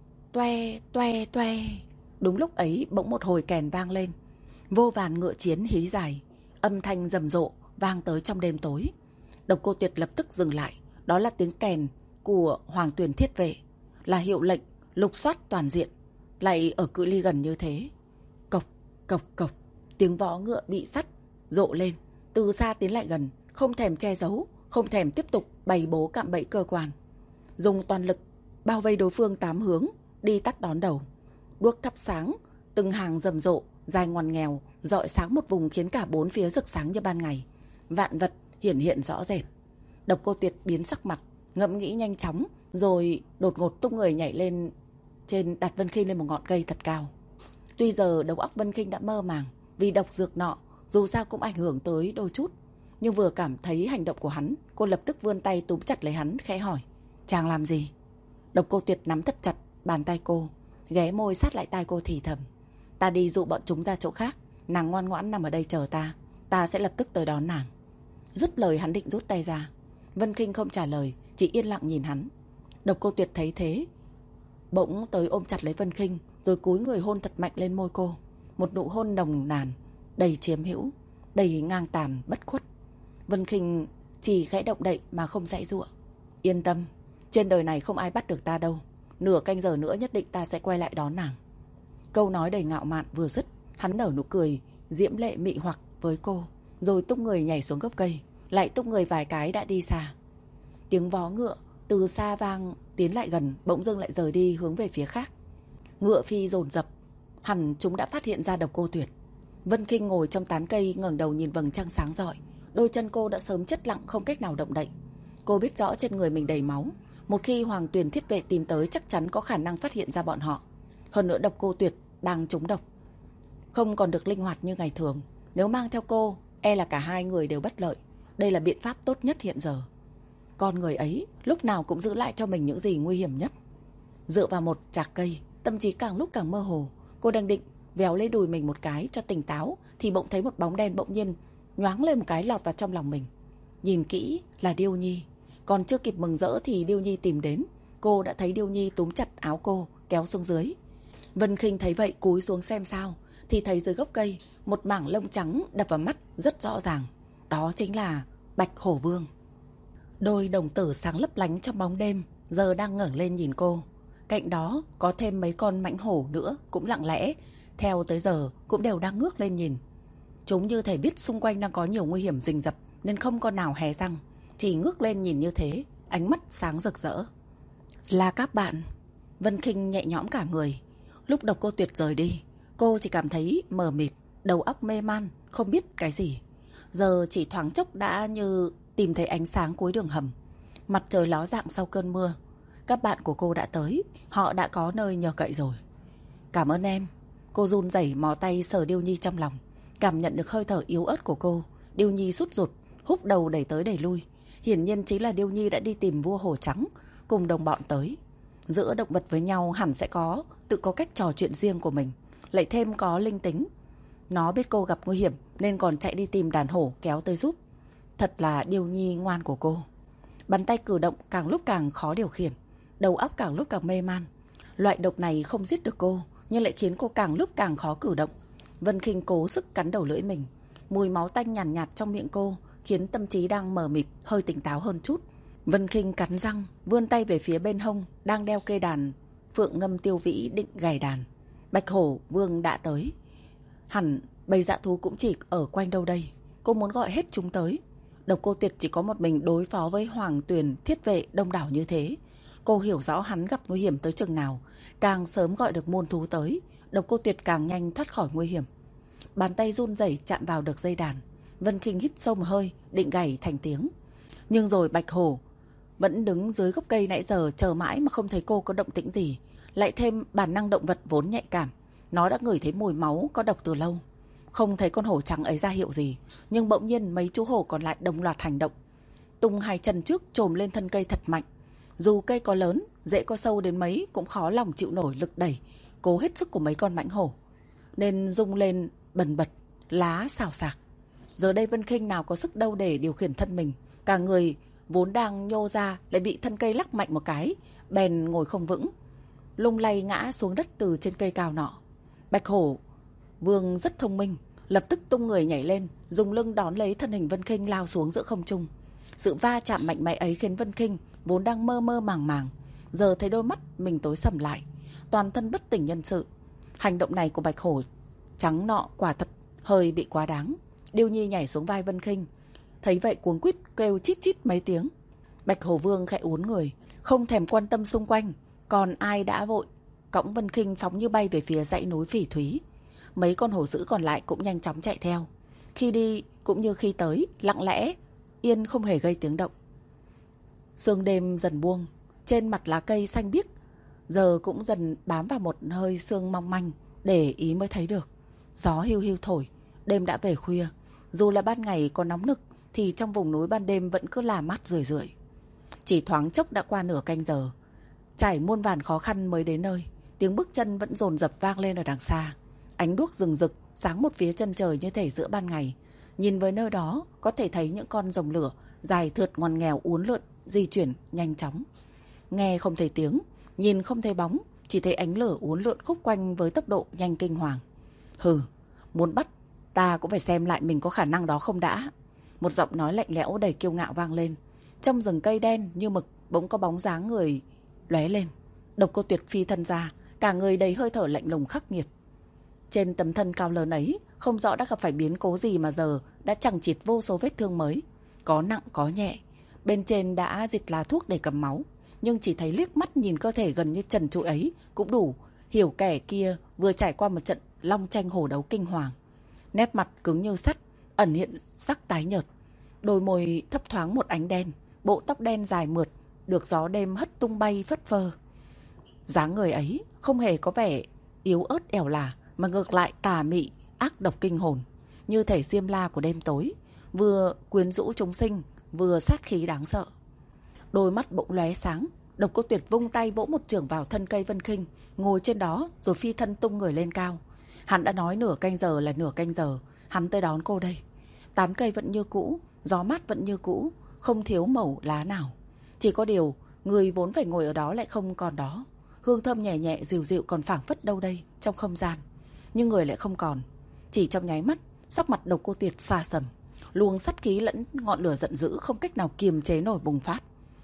Toe, toe, toe. Đúng lúc ấy bỗng một hồi kèn vang lên. Vô vàn ngựa chiến hí dài, âm thanh rầm rộ vang tới trong đêm tối. Độc Cô Tuyệt lập tức dừng lại. Đó là tiếng kèn của Hoàng Tuyền Thiết Vệ, là hiệu lệnh lục soát toàn diện, lại ở cự ly gần như thế. Cộc, cộc, cộc. Tiếng vó ngựa bị sắt rộ lên, từ xa tiến lại gần, không thèm che giấu, không thèm tiếp tục bày bố cạm bẫy cơ quan. Dùng toàn lực bao vây đối phương tám hướng, đi tắt đón đầu. Đuốc thắp sáng, từng hàng rầm rộ, dài ngoằn nghèo, rọi sáng một vùng khiến cả bốn phía rực sáng như ban ngày. Vạn vật hiển hiện rõ rệt. Độc Cô Tuyệt biến sắc mặt, ngẫm nghĩ nhanh chóng, rồi đột ngột tung người nhảy lên trên, đặt Vân Khinh lên một ngọn cây thật cao. Tuy giờ đầu óc Vân Khinh đã mơ màng vì độc dược nọ, dù sao cũng ảnh hưởng tới đôi chút, nhưng vừa cảm thấy hành động của hắn, cô lập tức vươn tay túm chặt lấy hắn, khẽ hỏi: chàng làm gì? Độc Cô Tuyệt nắm thật chặt bàn tay cô, ghé môi sát lại tai cô thì thầm: ta đi dụ bọn chúng ra chỗ khác, nàng ngoan ngoãn nằm ở đây chờ ta, ta sẽ lập tức tới đón nàng. Dứt lời hắn định rút tay ra. Vân Khinh không trả lời, chỉ yên lặng nhìn hắn. Độc Cô Tuyệt thấy thế, bỗng tới ôm chặt lấy Vân Khinh, rồi cúi người hôn thật mạnh lên môi cô. Một nụ hôn nồng nàn, đầy chiếm hữu, đầy ngang tàn bất khuất. Vân Khinh chỉ khẽ động đậy mà không dãy giụa. Yên tâm, trên đời này không ai bắt được ta đâu. Nửa canh giờ nữa nhất định ta sẽ quay lại đón nàng. Câu nói đầy ngạo mạn vừa dứt, hắn nở nụ cười diễm lệ mị hoặc với cô, rồi tung người nhảy xuống gốc cây, lại tung người vài cái đã đi xa. Tiếng vó ngựa từ xa vang tiến lại gần, bỗng dưng lại rời đi hướng về phía khác. Ngựa phi dồn dập, hẳn chúng đã phát hiện ra Độc Cô Tuyệt. Vân Khinh ngồi trong tán cây ngẩng đầu nhìn vầng trăng sáng rọi. Đôi chân cô đã sớm chết lặng, không cách nào động đậy. Cô biết rõ trên người mình đầy máu, một khi Hoàng Tuyền Thiết Vệ tìm tới chắc chắn có khả năng phát hiện ra bọn họ. Hơn nữa Độc Cô Tuyệt đang trúng độc, không còn được linh hoạt như ngày thường. Nếu mang theo cô, e là cả hai người đều bất lợi. Đây là biện pháp tốt nhất hiện giờ. Con người ấy lúc nào cũng giữ lại cho mình những gì nguy hiểm nhất. Dựa vào một chạc cây, tâm trí càng lúc càng mơ hồ. Cô đang định véo lấy đùi mình một cái cho tỉnh táo, thì bỗng thấy một bóng đen bỗng nhiên nhoáng lên một cái lọt vào trong lòng mình. Nhìn kỹ là Điêu Nhi. Còn chưa kịp mừng rỡ thì Điêu Nhi tìm đến. Cô đã thấy Điêu Nhi túm chặt áo cô, kéo xuống dưới. Vân Khinh thấy vậy cúi xuống xem sao, thì thấy dưới gốc cây một mảng lông trắng đập vào mắt rất rõ ràng. Đó chính là Bạch Hổ Vương. Đôi đồng tử sáng lấp lánh trong bóng đêm giờ đang ngẩng lên nhìn cô. Cạnh đó có thêm mấy con mãnh hổ nữa, cũng lặng lẽ theo tới giờ cũng đều đang ngước lên nhìn. Chúng như thể biết xung quanh đang có nhiều nguy hiểm rình rập, nên không con nào hé răng, chỉ ngước lên nhìn như thế, ánh mắt sáng rực rỡ. Là các bạn. Vân Khinh nhẹ nhõm cả người. Lúc Độc Cô Tuyệt rời đi, cô chỉ cảm thấy mờ mịt, đầu óc mê man, không biết cái gì. Giờ chỉ thoáng chốc đã như tìm thấy ánh sáng cuối đường hầm. Mặt trời ló dạng sau cơn mưa. Các bạn của cô đã tới, họ đã có nơi nhờ cậy rồi. Cảm ơn em. Cô run rẩy mò tay sờ Điêu Nhi trong lòng. Cảm nhận được hơi thở yếu ớt của cô, Điêu Nhi sút ruột, húc đầu đẩy tới đẩy lui. Hiển nhiên chính là Điêu Nhi đã đi tìm vua hổ trắng cùng đồng bọn tới. Giữa động vật với nhau hẳn sẽ có tự có cách trò chuyện riêng của mình, lại thêm có linh tính. Nó biết cô gặp nguy hiểm nên còn chạy đi tìm đàn hổ kéo tới giúp. Thật là Điêu Nhi ngoan của cô. Bàn tay cử động càng lúc càng khó điều khiển, đầu óc càng lúc càng mê man. Loại độc này không giết được cô, nhưng lại khiến cô càng lúc càng khó cử động. Vân Khinh cố sức cắn đầu lưỡi mình. Mùi máu tanh nhàn nhạt, nhạt trong miệng cô khiến tâm trí đang mờ mịt hơi tỉnh táo hơn chút. Vân Khinh cắn răng, vươn tay về phía bên hông đang đeo cây đàn Phượng Ngâm Tiêu Vĩ định gảy đàn. Bạch Hổ Vương đã tới. Hẳn bầy dã thú cũng chỉ ở quanh đâu đây. Cô muốn gọi hết chúng tới. Độc Cô Tuyệt chỉ có một mình đối phó với Hoàng Tuyền thiết vệ đông đảo như thế. Cô hiểu rõ hắn gặp nguy hiểm tới chừng nào. Càng sớm gọi được môn thú tới, Độc Cô Tuyệt càng nhanh thoát khỏi nguy hiểm. Bàn tay run rẩy chạm vào được dây đàn. Vân Khinh hít sâu một hơi, định gảy thành tiếng. Nhưng rồi Bạch Hổ vẫn đứng dưới gốc cây nãy giờ chờ mãi mà không thấy cô có động tĩnh gì. Lại thêm bản năng động vật vốn nhạy cảm, nó đã ngửi thấy mùi máu có độc từ lâu. Không thấy con hổ trắng ấy ra hiệu gì, nhưng bỗng nhiên mấy chú hổ còn lại đồng loạt hành động. Tung hai chân trước chồm lên thân cây thật mạnh. Dù cây có lớn, rễ có sâu đến mấy cũng khó lòng chịu nổi lực đẩy cố hết sức của mấy con mãnh hổ, nên rung lên bần bật, lá xào xạc. Giờ đây Vân Khinh nào có sức đâu để điều khiển thân mình. Cả người vốn đang nhô ra lại bị thân cây lắc mạnh một cái, bèn ngồi không vững, lung lay ngã xuống đất từ trên cây cao nọ. Bạch Hổ Vương rất thông minh, lập tức tung người nhảy lên, dùng lưng đón lấy thân hình Vân Khinh lao xuống giữa không trung. Sự va chạm mạnh mẽ ấy khiến Vân Khinh vốn đang mơ mơ màng màng, giờ thấy đôi mắt mình tối sầm lại, toàn thân bất tỉnh nhân sự. Hành động này của Bạch Hổ trắng nọ quả thật hơi bị quá đáng. Điêu Nhi nhảy xuống vai Vân Khinh, thấy vậy cuống quýt kêu chít chít mấy tiếng. Bạch Hổ Vương khẽ uốn người, không thèm quan tâm xung quanh, còn ai đã vội cõng Vân Khinh phóng như bay về phía dãy núi Phỉ Thúy. Mấy con hổ dữ còn lại cũng nhanh chóng chạy theo. Khi đi cũng như khi tới, lặng lẽ, yên không hề gây tiếng động. Sương đêm dần buông, trên mặt lá cây xanh biếc giờ cũng dần bám vào một hơi sương mong manh, để ý mới thấy được. Gió hiu hiu thổi, đêm đã về khuya. Dù là ban ngày có nóng nực thì trong vùng núi ban đêm vẫn cứ là mát rười rượi. Chỉ thoáng chốc đã qua nửa canh giờ, trải muôn vàn khó khăn mới đến nơi. Tiếng bước chân vẫn dồn dập vang lên ở đằng xa. Ánh đuốc rừng rực sáng một phía chân trời như thể giữa ban ngày. Nhìn với nơi đó có thể thấy những con rồng lửa dài thượt ngoằn nghèo uốn lượn di chuyển nhanh chóng. Nghe không thấy tiếng, nhìn không thấy bóng, chỉ thấy ánh lửa uốn lượn khúc quanh với tốc độ nhanh kinh hoàng. Hừ, muốn bắt ta cũng phải xem lại mình có khả năng đó không đã. Một giọng nói lạnh lẽo đầy kiêu ngạo vang lên. Trong rừng cây đen như mực bỗng có bóng dáng người lóe lên. Độc Cô Tuyệt phi thân ra, cả người đầy hơi thở lạnh lùng khắc nghiệt. Trên tấm thân cao lớn ấy, không rõ đã gặp phải biến cố gì mà giờ đã chằng chịt vô số vết thương mới, có nặng có nhẹ. Bên trên đã dịch lá thuốc để cầm máu, nhưng chỉ thấy liếc mắt nhìn cơ thể gần như trần trụi ấy cũng đủ hiểu kẻ kia vừa trải qua một trận long tranh hổ đấu kinh hoàng. Nét mặt cứng như sắt, ẩn hiện sắc tái nhợt, đôi môi thấp thoáng một ánh đen, bộ tóc đen dài mượt được gió đêm hất tung bay phất phơ. Dáng người ấy không hề có vẻ yếu ớt ẻo lả, mà ngược lại tà mị, ác độc kinh hồn, như thể Diêm La của đêm tối, vừa quyến rũ chúng sinh, vừa sát khí đáng sợ. Đôi mắt bỗng lóe sáng, Độc Cô Tuyệt vung tay vỗ một chưởng vào thân cây Vân Khinh, ngồi trên đó rồi phi thân tung người lên cao. Hắn đã nói nửa canh giờ là nửa canh giờ, hắn tới đón cô đây. Tán cây vẫn như cũ, gió mát vẫn như cũ, không thiếu mẩu lá nào. Chỉ có điều, người vốn phải ngồi ở đó lại không còn đó. Hương thơm nhẹ nhẹ dịu dịu còn phảng phất đâu đây trong không gian, nhưng người lại không còn. Chỉ trong nháy mắt, sắc mặt Độc Cô Tuyệt xa sầm, luồng sát khí lẫn ngọn lửa giận dữ không cách nào kiềm chế nổi bùng phát.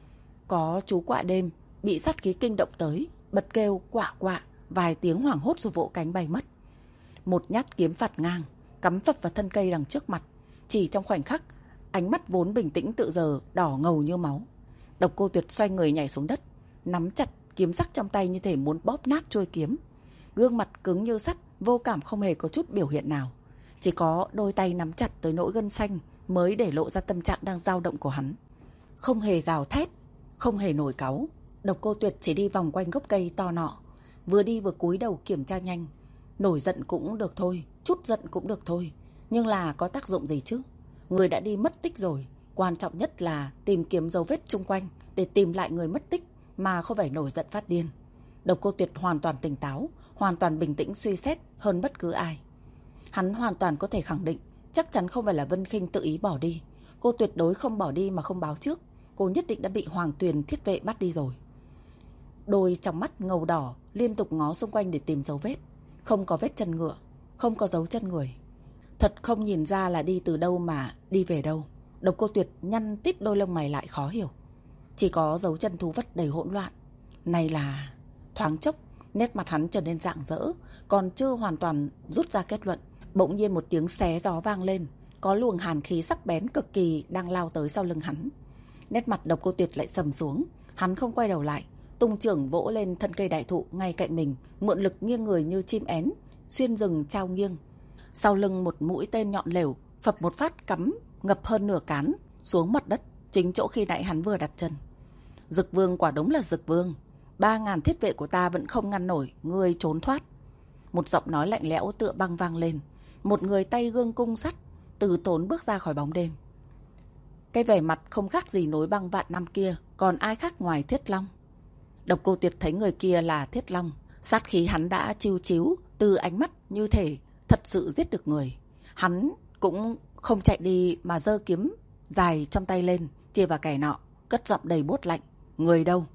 Có chú quạ đêm bị sát khí kinh động tới, bật kêu quạ quạ vài tiếng hoảng hốt rồi vỗ cánh bay mất. Một nhát kiếm phạt ngang cắm phập vào thân cây đằng trước mặt. Chỉ trong khoảnh khắc, ánh mắt vốn bình tĩnh tự giờ đỏ ngầu như máu. Độc Cô Tuyệt xoay người nhảy xuống đất, nắm chặt kiếm sắc trong tay như thể muốn bóp nát trôi kiếm. Gương mặt cứng như sắt, vô cảm không hề có chút biểu hiện nào. Chỉ có đôi tay nắm chặt tới nỗi gân xanh mới để lộ ra tâm trạng đang dao động của hắn. Không hề gào thét, không hề nổi cáu, Độc Cô Tuyệt chỉ đi vòng quanh gốc cây to nọ, vừa đi vừa cúi đầu kiểm tra nhanh. Nổi giận cũng được thôi, chút giận cũng được thôi, nhưng là có tác dụng gì chứ? Người đã đi mất tích rồi, quan trọng nhất là tìm kiếm dấu vết chung quanh để tìm lại người mất tích, mà không phải nổi giận phát điên. Độc Cô Tuyệt hoàn toàn tỉnh táo, hoàn toàn bình tĩnh suy xét hơn bất cứ ai. Hắn hoàn toàn có thể khẳng định chắc chắn không phải là Vân Khinh tự ý bỏ đi. Cô tuyệt đối không bỏ đi mà không báo trước. Cô nhất định đã bị Hoàng Tuyền thiết vệ bắt đi rồi. Đôi trong mắt ngầu đỏ liên tục ngó xung quanh để tìm dấu vết. Không có vết chân ngựa, không có dấu chân người. Thật không nhìn ra là đi từ đâu mà đi về đâu. Độc Cô Tuyệt nhăn tít đôi lông mày lại khó hiểu. Chỉ có dấu chân thú vật đầy hỗn loạn. Này là... Thoáng chốc, nét mặt hắn trở nên rạng rỡ. Còn chưa hoàn toàn rút ra kết luận, bỗng nhiên một tiếng xé gió vang lên. Có luồng hàn khí sắc bén cực kỳ đang lao tới sau lưng hắn. Nét mặt Độc Cô Tuyệt lại sầm xuống. Hắn không quay đầu lại, tung chưởng vỗ lên thân cây đại thụ ngay cạnh mình, mượn lực nghiêng người như chim én, xuyên rừng trao nghiêng. Sau lưng một mũi tên nhọn lều phập một phát cắm ngập hơn nửa cán xuống mặt đất, chính chỗ khi nãy hắn vừa đặt chân. Dực Vương quả đúng là Dực Vương. Ba ngàn thiết vệ của ta vẫn không ngăn nổi ngươi trốn thoát. Một giọng nói lạnh lẽo tựa băng vang lên. Một người tay gương cung sắt từ tốn bước ra khỏi bóng đêm. Cái vẻ mặt không khác gì núi băng vạn năm kia còn ai khác ngoài Thiết Long. Độc Cô Tuyệt thấy người kia là Thiết Long. Sát khí hắn đã chiêu chiếu từ ánh mắt như thể thật sự giết được người. Hắn cũng không chạy đi mà giơ kiếm dài trong tay lên, chìa vào kẻ nọ, cất giọng đầy buốt lạnh. Người đâu?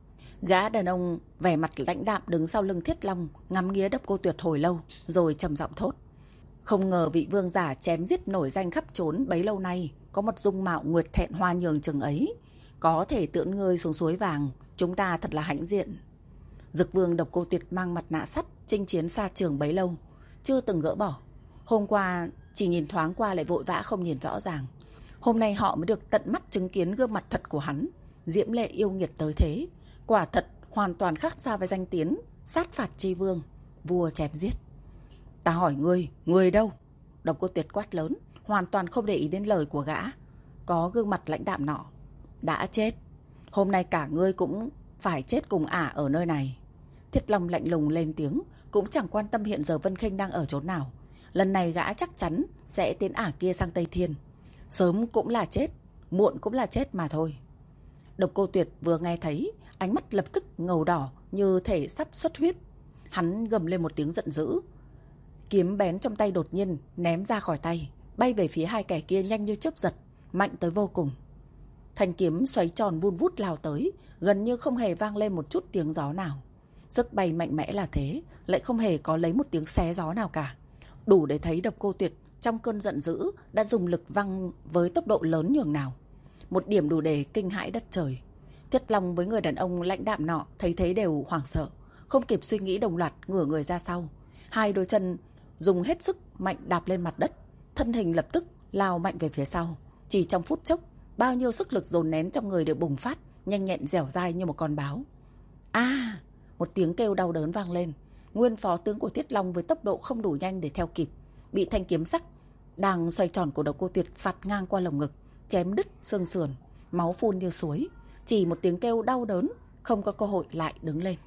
Gã đàn ông vẻ mặt lãnh đạm đứng sau lưng Thiết Long, ngắm nghía Độc Cô Tuyệt hồi lâu, rồi trầm giọng thốt. Không ngờ vị vương giả chém giết nổi danh khắp trốn bấy lâu nay có một dung mạo nguyệt thẹn hoa nhường chừng ấy. Có thể tưỡng ngươi xuống suối vàng, chúng ta thật là hãnh diện. Dực Vương Độc Cô Tuyệt mang mặt nạ sắt, chinh chiến xa trường bấy lâu, chưa từng gỡ bỏ. Hôm qua chỉ nhìn thoáng qua lại vội vã không nhìn rõ ràng. Hôm nay họ mới được tận mắt chứng kiến gương mặt thật của hắn, diễm lệ yêu nghiệt tới thế. Quả thật hoàn toàn khác xa với danh tiếng sát phạt chi vương, vua chém giết. Ta hỏi ngươi, ngươi đâu? Độc Cô Tuyệt quát lớn, hoàn toàn không để ý đến lời của gã có gương mặt lãnh đạm nọ. Đã chết. Hôm nay cả ngươi cũng phải chết cùng ả ở nơi này. Thiết Long lạnh lùng lên tiếng, cũng chẳng quan tâm hiện giờ Vân Khinh đang ở chỗ nào. Lần này gã chắc chắn sẽ tiến ả kia sang Tây Thiên. Sớm cũng là chết, muộn cũng là chết mà thôi. Độc Cô Tuyệt vừa nghe thấy, ánh mắt lập tức ngầu đỏ như thể sắp xuất huyết. Hắn gầm lên một tiếng giận dữ. Kiếm bén trong tay đột nhiên ném ra khỏi tay, bay về phía hai kẻ kia nhanh như chớp giật, mạnh tới vô cùng. Thanh kiếm xoáy tròn vun vút lao tới, gần như không hề vang lên một chút tiếng gió nào. Sức bay mạnh mẽ là thế, lại không hề có lấy một tiếng xé gió nào cả. Đủ để thấy Độc Cô Tuyệt trong cơn giận dữ đã dùng lực văng với tốc độ lớn nhường nào. Một điểm đủ để kinh hãi đất trời. Thiết Long với người đàn ông lãnh đạm nọ thấy thế đều hoảng sợ, không kịp suy nghĩ đồng loạt ngửa người ra sau. Hai đôi chân dùng hết sức mạnh đạp lên mặt đất, thân hình lập tức lao mạnh về phía sau. Chỉ trong phút chốc, bao nhiêu sức lực dồn nén trong người đều bùng phát, nhanh nhẹn dẻo dai như một con báo. A! À, một tiếng kêu đau đớn vang lên. Nguyên phó tướng của Thiết Long với tốc độ không đủ nhanh để theo kịp, bị thanh kiếm sắc đang xoay tròn của Độc Cô Tuyệt phạt ngang qua lồng ngực, chém đứt xương sườn, máu phun như suối. Chỉ một tiếng kêu đau đớn, không có cơ hội lại đứng lên.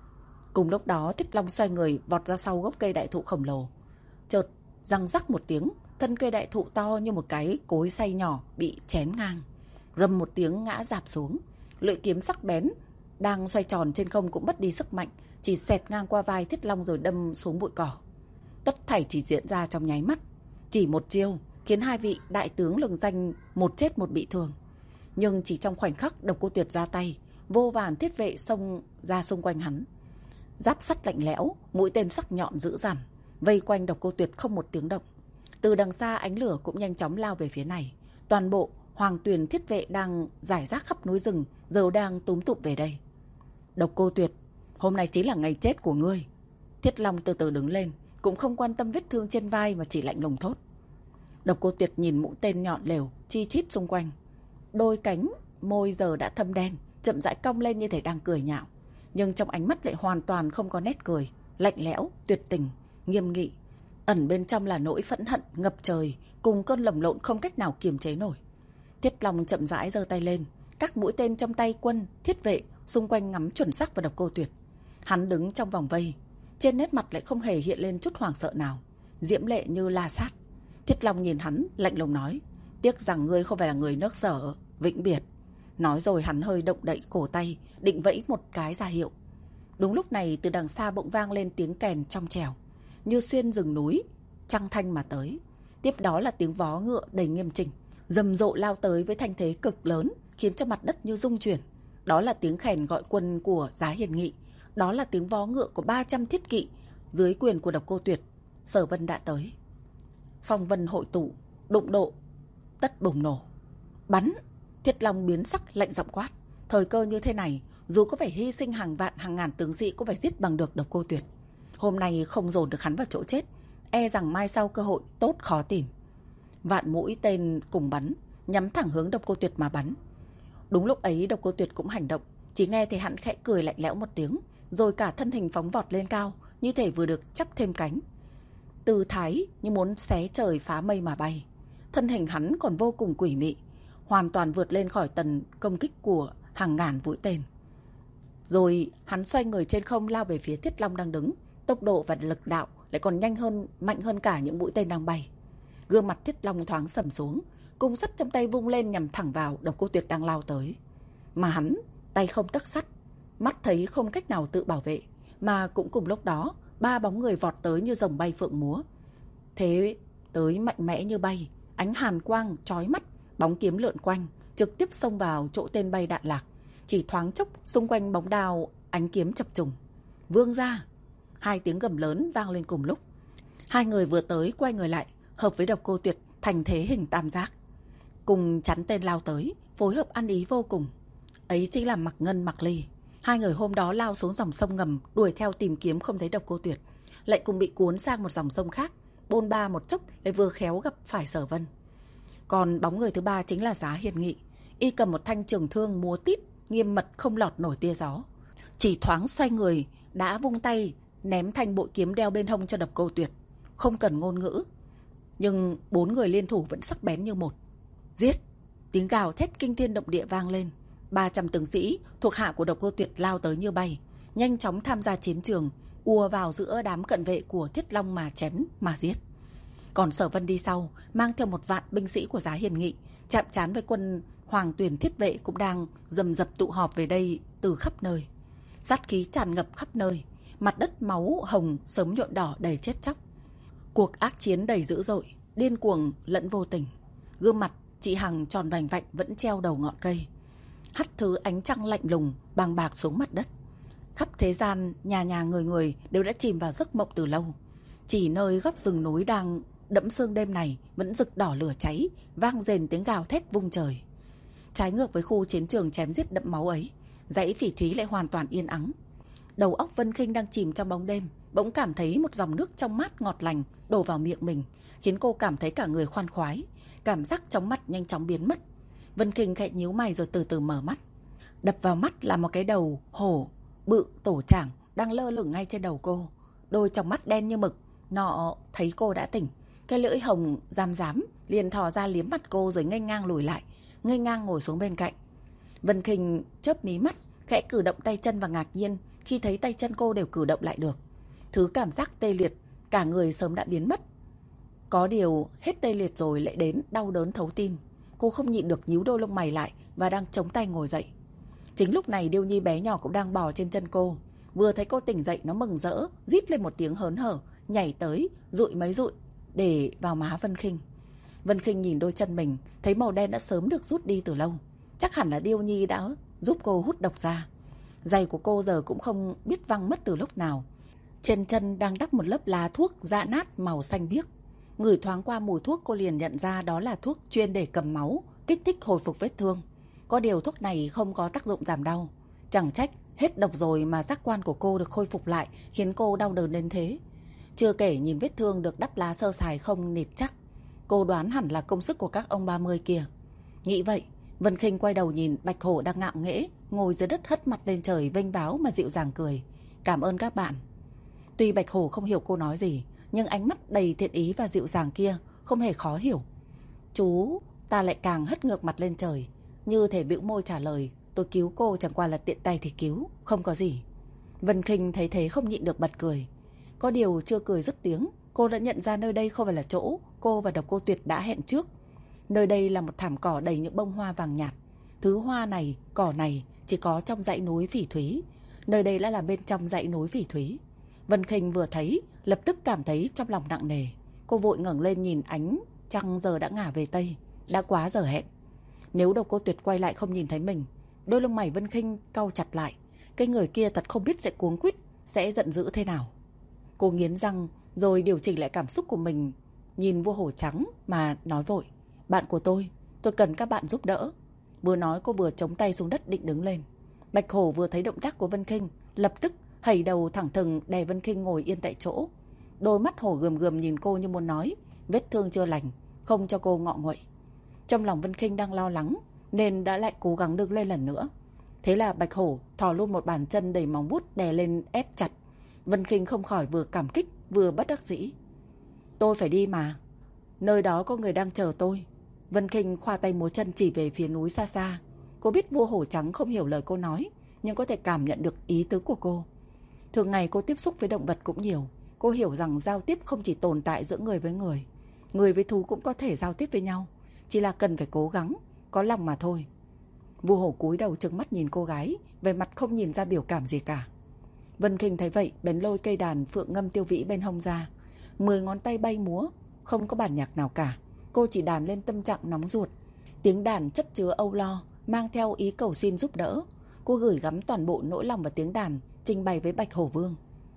Cùng lúc đó, Thiết Long xoay người vọt ra sau gốc cây đại thụ khổng lồ. Chợt răng rắc một tiếng, thân cây đại thụ to như một cái cối xay nhỏ bị chém ngang. Rầm một tiếng ngã rạp xuống. Lưỡi kiếm sắc bén đang xoay tròn trên không cũng mất đi sức mạnh, chỉ xẹt ngang qua vai Thiết Long rồi đâm xuống bụi cỏ. Tất thảy chỉ diễn ra trong nháy mắt. Chỉ một chiêu khiến hai vị đại tướng lừng danh một chết một bị thương. Nhưng chỉ trong khoảnh khắc Độc Cô Tuyệt ra tay, vô vàn thiết vệ xông ra xung quanh hắn. Giáp sắt lạnh lẽo, mũi tên sắc nhọn dữ dằn, vây quanh Độc Cô Tuyệt không một tiếng động. Từ đằng xa ánh lửa cũng nhanh chóng lao về phía này. Toàn bộ Hoàng Tuyền thiết vệ đang rải rác khắp núi rừng giờ đang túm tụm về đây. Độc Cô Tuyệt, hôm nay chính là ngày chết của ngươi. Thiết Long từ từ đứng lên, cũng không quan tâm vết thương trên vai mà chỉ lạnh lùng thốt. Độc Cô Tuyệt nhìn mũi tên nhọn lều chi chít xung quanh. Đôi cánh môi giờ đã thâm đen, chậm rãi cong lên như thể đang cười nhạo, nhưng trong ánh mắt lại hoàn toàn không có nét cười, lạnh lẽo, tuyệt tình, nghiêm nghị. Ẩn bên trong là nỗi phẫn hận ngập trời cùng cơn lồng lộn không cách nào kiềm chế nổi. Thiết Long chậm rãi giơ tay lên, các mũi tên trong tay quân thiết vệ xung quanh ngắm chuẩn xác vào Độc Cô Tuyệt. Hắn đứng trong vòng vây, trên nét mặt lại không hề hiện lên chút hoảng sợ nào, diễm lệ như la sát. Thiết Long nhìn hắn lạnh lùng nói: tiếc rằng ngươi không phải là người nước Sở, vĩnh biệt. Nói rồi hắn hơi động đậy cổ tay, định vẫy một cái ra hiệu. Đúng lúc này từ đằng xa bỗng vang lên tiếng kèn trong trẻo, như xuyên rừng núi trăng thanh mà tới. Tiếp đó là tiếng vó ngựa đầy nghiêm chỉnh, rầm rộ lao tới với thanh thế cực lớn, khiến cho mặt đất như rung chuyển. Đó là tiếng khèn gọi quân của Giá Hiền Nghị, đó là tiếng vó ngựa của ba trăm thiết kỵ dưới quyền của Độc Cô Tuyệt. Sở Vân đã tới. Phong vân hội tụ, đụng độ tất bùng nổ. Bắn! Thiết Long biến sắc lạnh giọng quát. Thời cơ như thế này, dù có phải hy sinh hàng vạn hàng ngàn tướng sĩ cũng phải giết bằng được Độc Cô Tuyệt. Hôm nay không dồn được hắn vào chỗ chết, e rằng mai sau cơ hội tốt khó tìm. Vạn mũi tên cùng bắn, nhắm thẳng hướng Độc Cô Tuyệt mà bắn. Đúng lúc ấy Độc Cô Tuyệt cũng hành động, chỉ nghe thấy hắn khẽ cười lạnh lẽo một tiếng, rồi cả thân hình phóng vọt lên cao, như thể vừa được chắp thêm cánh. Tư thái như muốn xé trời phá mây mà bay. Thân hình hắn còn vô cùng quỷ mị, hoàn toàn vượt lên khỏi tần công kích của hàng ngàn mũi tên. Rồi hắn xoay người trên không lao về phía Thiết Long đang đứng, tốc độ và lực đạo lại còn nhanh hơn, mạnh hơn cả những mũi tên đang bay. Gương mặt Thiết Long thoáng sầm xuống, cung sắt trong tay vung lên nhằm thẳng vào Độc Cô Tuyệt đang lao tới. Mà hắn tay không tấc sắt, mắt thấy không cách nào tự bảo vệ, mà cũng cùng lúc đó ba bóng người vọt tới như rồng bay phượng múa. Thế tới mạnh mẽ như bay, ánh hàn quang chói mắt, bóng kiếm lượn quanh, trực tiếp xông vào chỗ tên bay đạn lạc. Chỉ thoáng chốc, xung quanh bóng đao ánh kiếm chập trùng. Vương ra! Hai tiếng gầm lớn vang lên cùng lúc. Hai người vừa tới quay người lại, hợp với Độc Cô Tuyệt thành thế hình tam giác, cùng chắn tên lao tới, phối hợp ăn ý vô cùng. Ấy chính là Mạc Ngân, Mạc Ly. Hai người hôm đó lao xuống dòng sông ngầm, đuổi theo tìm kiếm không thấy Độc Cô Tuyệt, lại cùng bị cuốn sang một dòng sông khác, bôn ba một chốc lại vừa khéo gặp phải Sở Vân. Còn bóng người thứ ba chính là Giá Hiền Nghị. Y cầm một thanh trường thương múa tít, nghiêm mật không lọt nổi tia gió. Chỉ thoáng xoay người, đã vung tay ném thanh bội kiếm đeo bên hông cho Độc Cô Tuyệt. Không cần ngôn ngữ, nhưng bốn người liên thủ vẫn sắc bén như một. Giết! Tiếng gào thét kinh thiên động địa vang lên. Ba trăm tướng sĩ thuộc hạ của Độc Cô Tuyệt lao tới như bay, nhanh chóng tham gia chiến trường, ùa vào giữa đám cận vệ của Thiết Long mà chém mà giết. Còn Sở Vân đi sau, mang theo một vạn binh sĩ của Giá Hiền Nghị, chạm trán với quân Hoàng Tuyền Thiết Vệ cũng đang rầm rập tụ họp về đây từ khắp nơi. Sát khí tràn ngập khắp nơi, mặt đất máu hồng sớm nhuộm đỏ đầy chết chóc. Cuộc ác chiến đầy dữ dội, điên cuồng lẫn vô tình. Gương mặt chị Hằng tròn vành vạnh vẫn treo đầu ngọn cây, hắt thứ ánh trăng lạnh lùng bàng bạc xuống mặt đất. Khắp thế gian, nhà nhà người người đều đã chìm vào giấc mộng từ lâu. Chỉ nơi góc rừng núi đang đẫm sương đêm này vẫn rực đỏ lửa cháy, vang rền tiếng gào thét vung trời. Trái ngược với khu chiến trường chém giết đẫm máu ấy, dãy Phỉ Thúy lại hoàn toàn yên ắng. Đầu óc Vân Khinh đang chìm trong bóng đêm, bỗng cảm thấy một dòng nước trong mát ngọt lành đổ vào miệng mình, khiến cô cảm thấy cả người khoan khoái. Cảm giác chóng mặt nhanh chóng biến mất. Vân Khinh khẽ nhíu mày rồi từ từ mở mắt. Đập vào mắt là một cái đầu hổ bự tổ trảng đang lơ lửng ngay trên đầu cô. Đôi trong mắt đen như mực. Nọ thấy cô đã tỉnh, cái lưỡi hồng giam giám liền thò ra liếm mặt cô rồi nghênh ngang lùi lại, nghênh ngang ngồi xuống bên cạnh. Vân Khinh chớp mí mắt, khẽ cử động tay chân và ngạc nhiên khi thấy tay chân cô đều cử động lại được. Thứ cảm giác tê liệt cả người sớm đã biến mất. Có điều hết tê liệt rồi lại đến đau đớn thấu tim. Cô không nhịn được nhíu đôi lông mày lại và đang chống tay ngồi dậy. Chính lúc này Điêu Nhi bé nhỏ cũng đang bò trên chân cô. Vừa thấy cô tỉnh dậy nó mừng rỡ, rít lên một tiếng hớn hở, nhảy tới, dụi mấy dụi để vào má Vân Khinh. Vân Khinh nhìn đôi chân mình, thấy màu đen đã sớm được rút đi từ lâu. Chắc hẳn là Điêu Nhi đã giúp cô hút độc ra. Giày của cô giờ cũng không biết văng mất từ lúc nào. Trên chân đang đắp một lớp lá thuốc rã nát màu xanh biếc. Ngửi thoáng qua mùi thuốc cô liền nhận ra đó là thuốc chuyên để cầm máu, kích thích hồi phục vết thương. Có điều thuốc này không có tác dụng giảm đau. Chẳng trách hết độc rồi mà giác quan của cô được khôi phục lại, khiến cô đau đớn đến thế. Chưa kể nhìn vết thương được đắp lá sơ sài không nịt chắc, cô đoán hẳn là công sức của các ông ba mươi kia. Nghĩ vậy, Vân Khinh quay đầu nhìn Bạch Hổ đang ngạo nghễ ngồi dưới đất hất mặt lên trời vênh váo mà dịu dàng cười. Cảm ơn các bạn. Tuy Bạch Hổ không hiểu cô nói gì, nhưng ánh mắt đầy thiện ý và dịu dàng kia không hề khó hiểu. Chú ta lại càng hất ngược mặt lên trời, như thể bĩu môi trả lời, tôi cứu cô chẳng qua là tiện tay thì cứu, không có gì. Vân Khinh thấy thế không nhịn được bật cười. Có điều chưa cười dứt tiếng, cô đã nhận ra nơi đây không phải là chỗ cô và Độc Cô Tuyệt đã hẹn trước. Nơi đây là một thảm cỏ đầy những bông hoa vàng nhạt. Thứ hoa này, cỏ này chỉ có trong dãy núi Phỉ Thúy. Nơi đây đã là bên trong dãy núi Phỉ Thúy. Vân Khinh vừa thấy, lập tức cảm thấy trong lòng nặng nề. Cô vội ngẩng lên nhìn ánh trăng giờ đã ngả về Tây. Đã quá giờ hẹn. Nếu Độc Cô Tuyệt quay lại không nhìn thấy mình, đôi lông mày Vân Khinh cau chặt lại. Cái người kia thật không biết sẽ cuống quýt, sẽ giận dữ thế nào. Cô nghiến răng rồi điều chỉnh lại cảm xúc của mình, nhìn vua hổ trắng mà nói vội. Bạn của tôi, tôi cần các bạn giúp đỡ. Vừa nói cô vừa chống tay xuống đất định đứng lên. Bạch hổ vừa thấy động tác của Vân Khinh, lập tức hẩy đầu thẳng thừng đè Vân Khinh ngồi yên tại chỗ. Đôi mắt hổ gườm gườm nhìn cô như muốn nói, vết thương chưa lành, không cho cô ngọ nguậy. Trong lòng Vân Khinh đang lo lắng nên đã lại cố gắng đứng lên lần nữa. Thế là Bạch hổ thò luôn một bàn chân đầy móng vuốt đè lên ép chặt. Vân Khinh không khỏi vừa cảm kích vừa bất đắc dĩ. Tôi phải đi mà, nơi đó có người đang chờ tôi. Vân Khinh khoa tay múa chân chỉ về phía núi xa xa. Cô biết vua hổ trắng không hiểu lời cô nói, nhưng có thể cảm nhận được ý tứ của cô. Thường ngày cô tiếp xúc với động vật cũng nhiều. Cô hiểu rằng giao tiếp không chỉ tồn tại giữa người với người, người với thú cũng có thể giao tiếp với nhau, chỉ là cần phải cố gắng, có lòng mà thôi. Vua hổ cúi đầu trừng mắt nhìn cô gái, về mặt không nhìn ra biểu cảm gì cả. Vân Khinh thấy vậy bèn lôi cây đàn phượng ngâm tiêu vĩ bên hông ra. Mười ngón tay bay múa, không có bản nhạc nào cả. Cô chỉ đàn lên tâm trạng nóng ruột. Tiếng đàn chất chứa âu lo, mang theo ý cầu xin giúp đỡ. Cô gửi gắm toàn bộ nỗi lòng vào tiếng đàn, trình bày với Bạch Hổ Vương.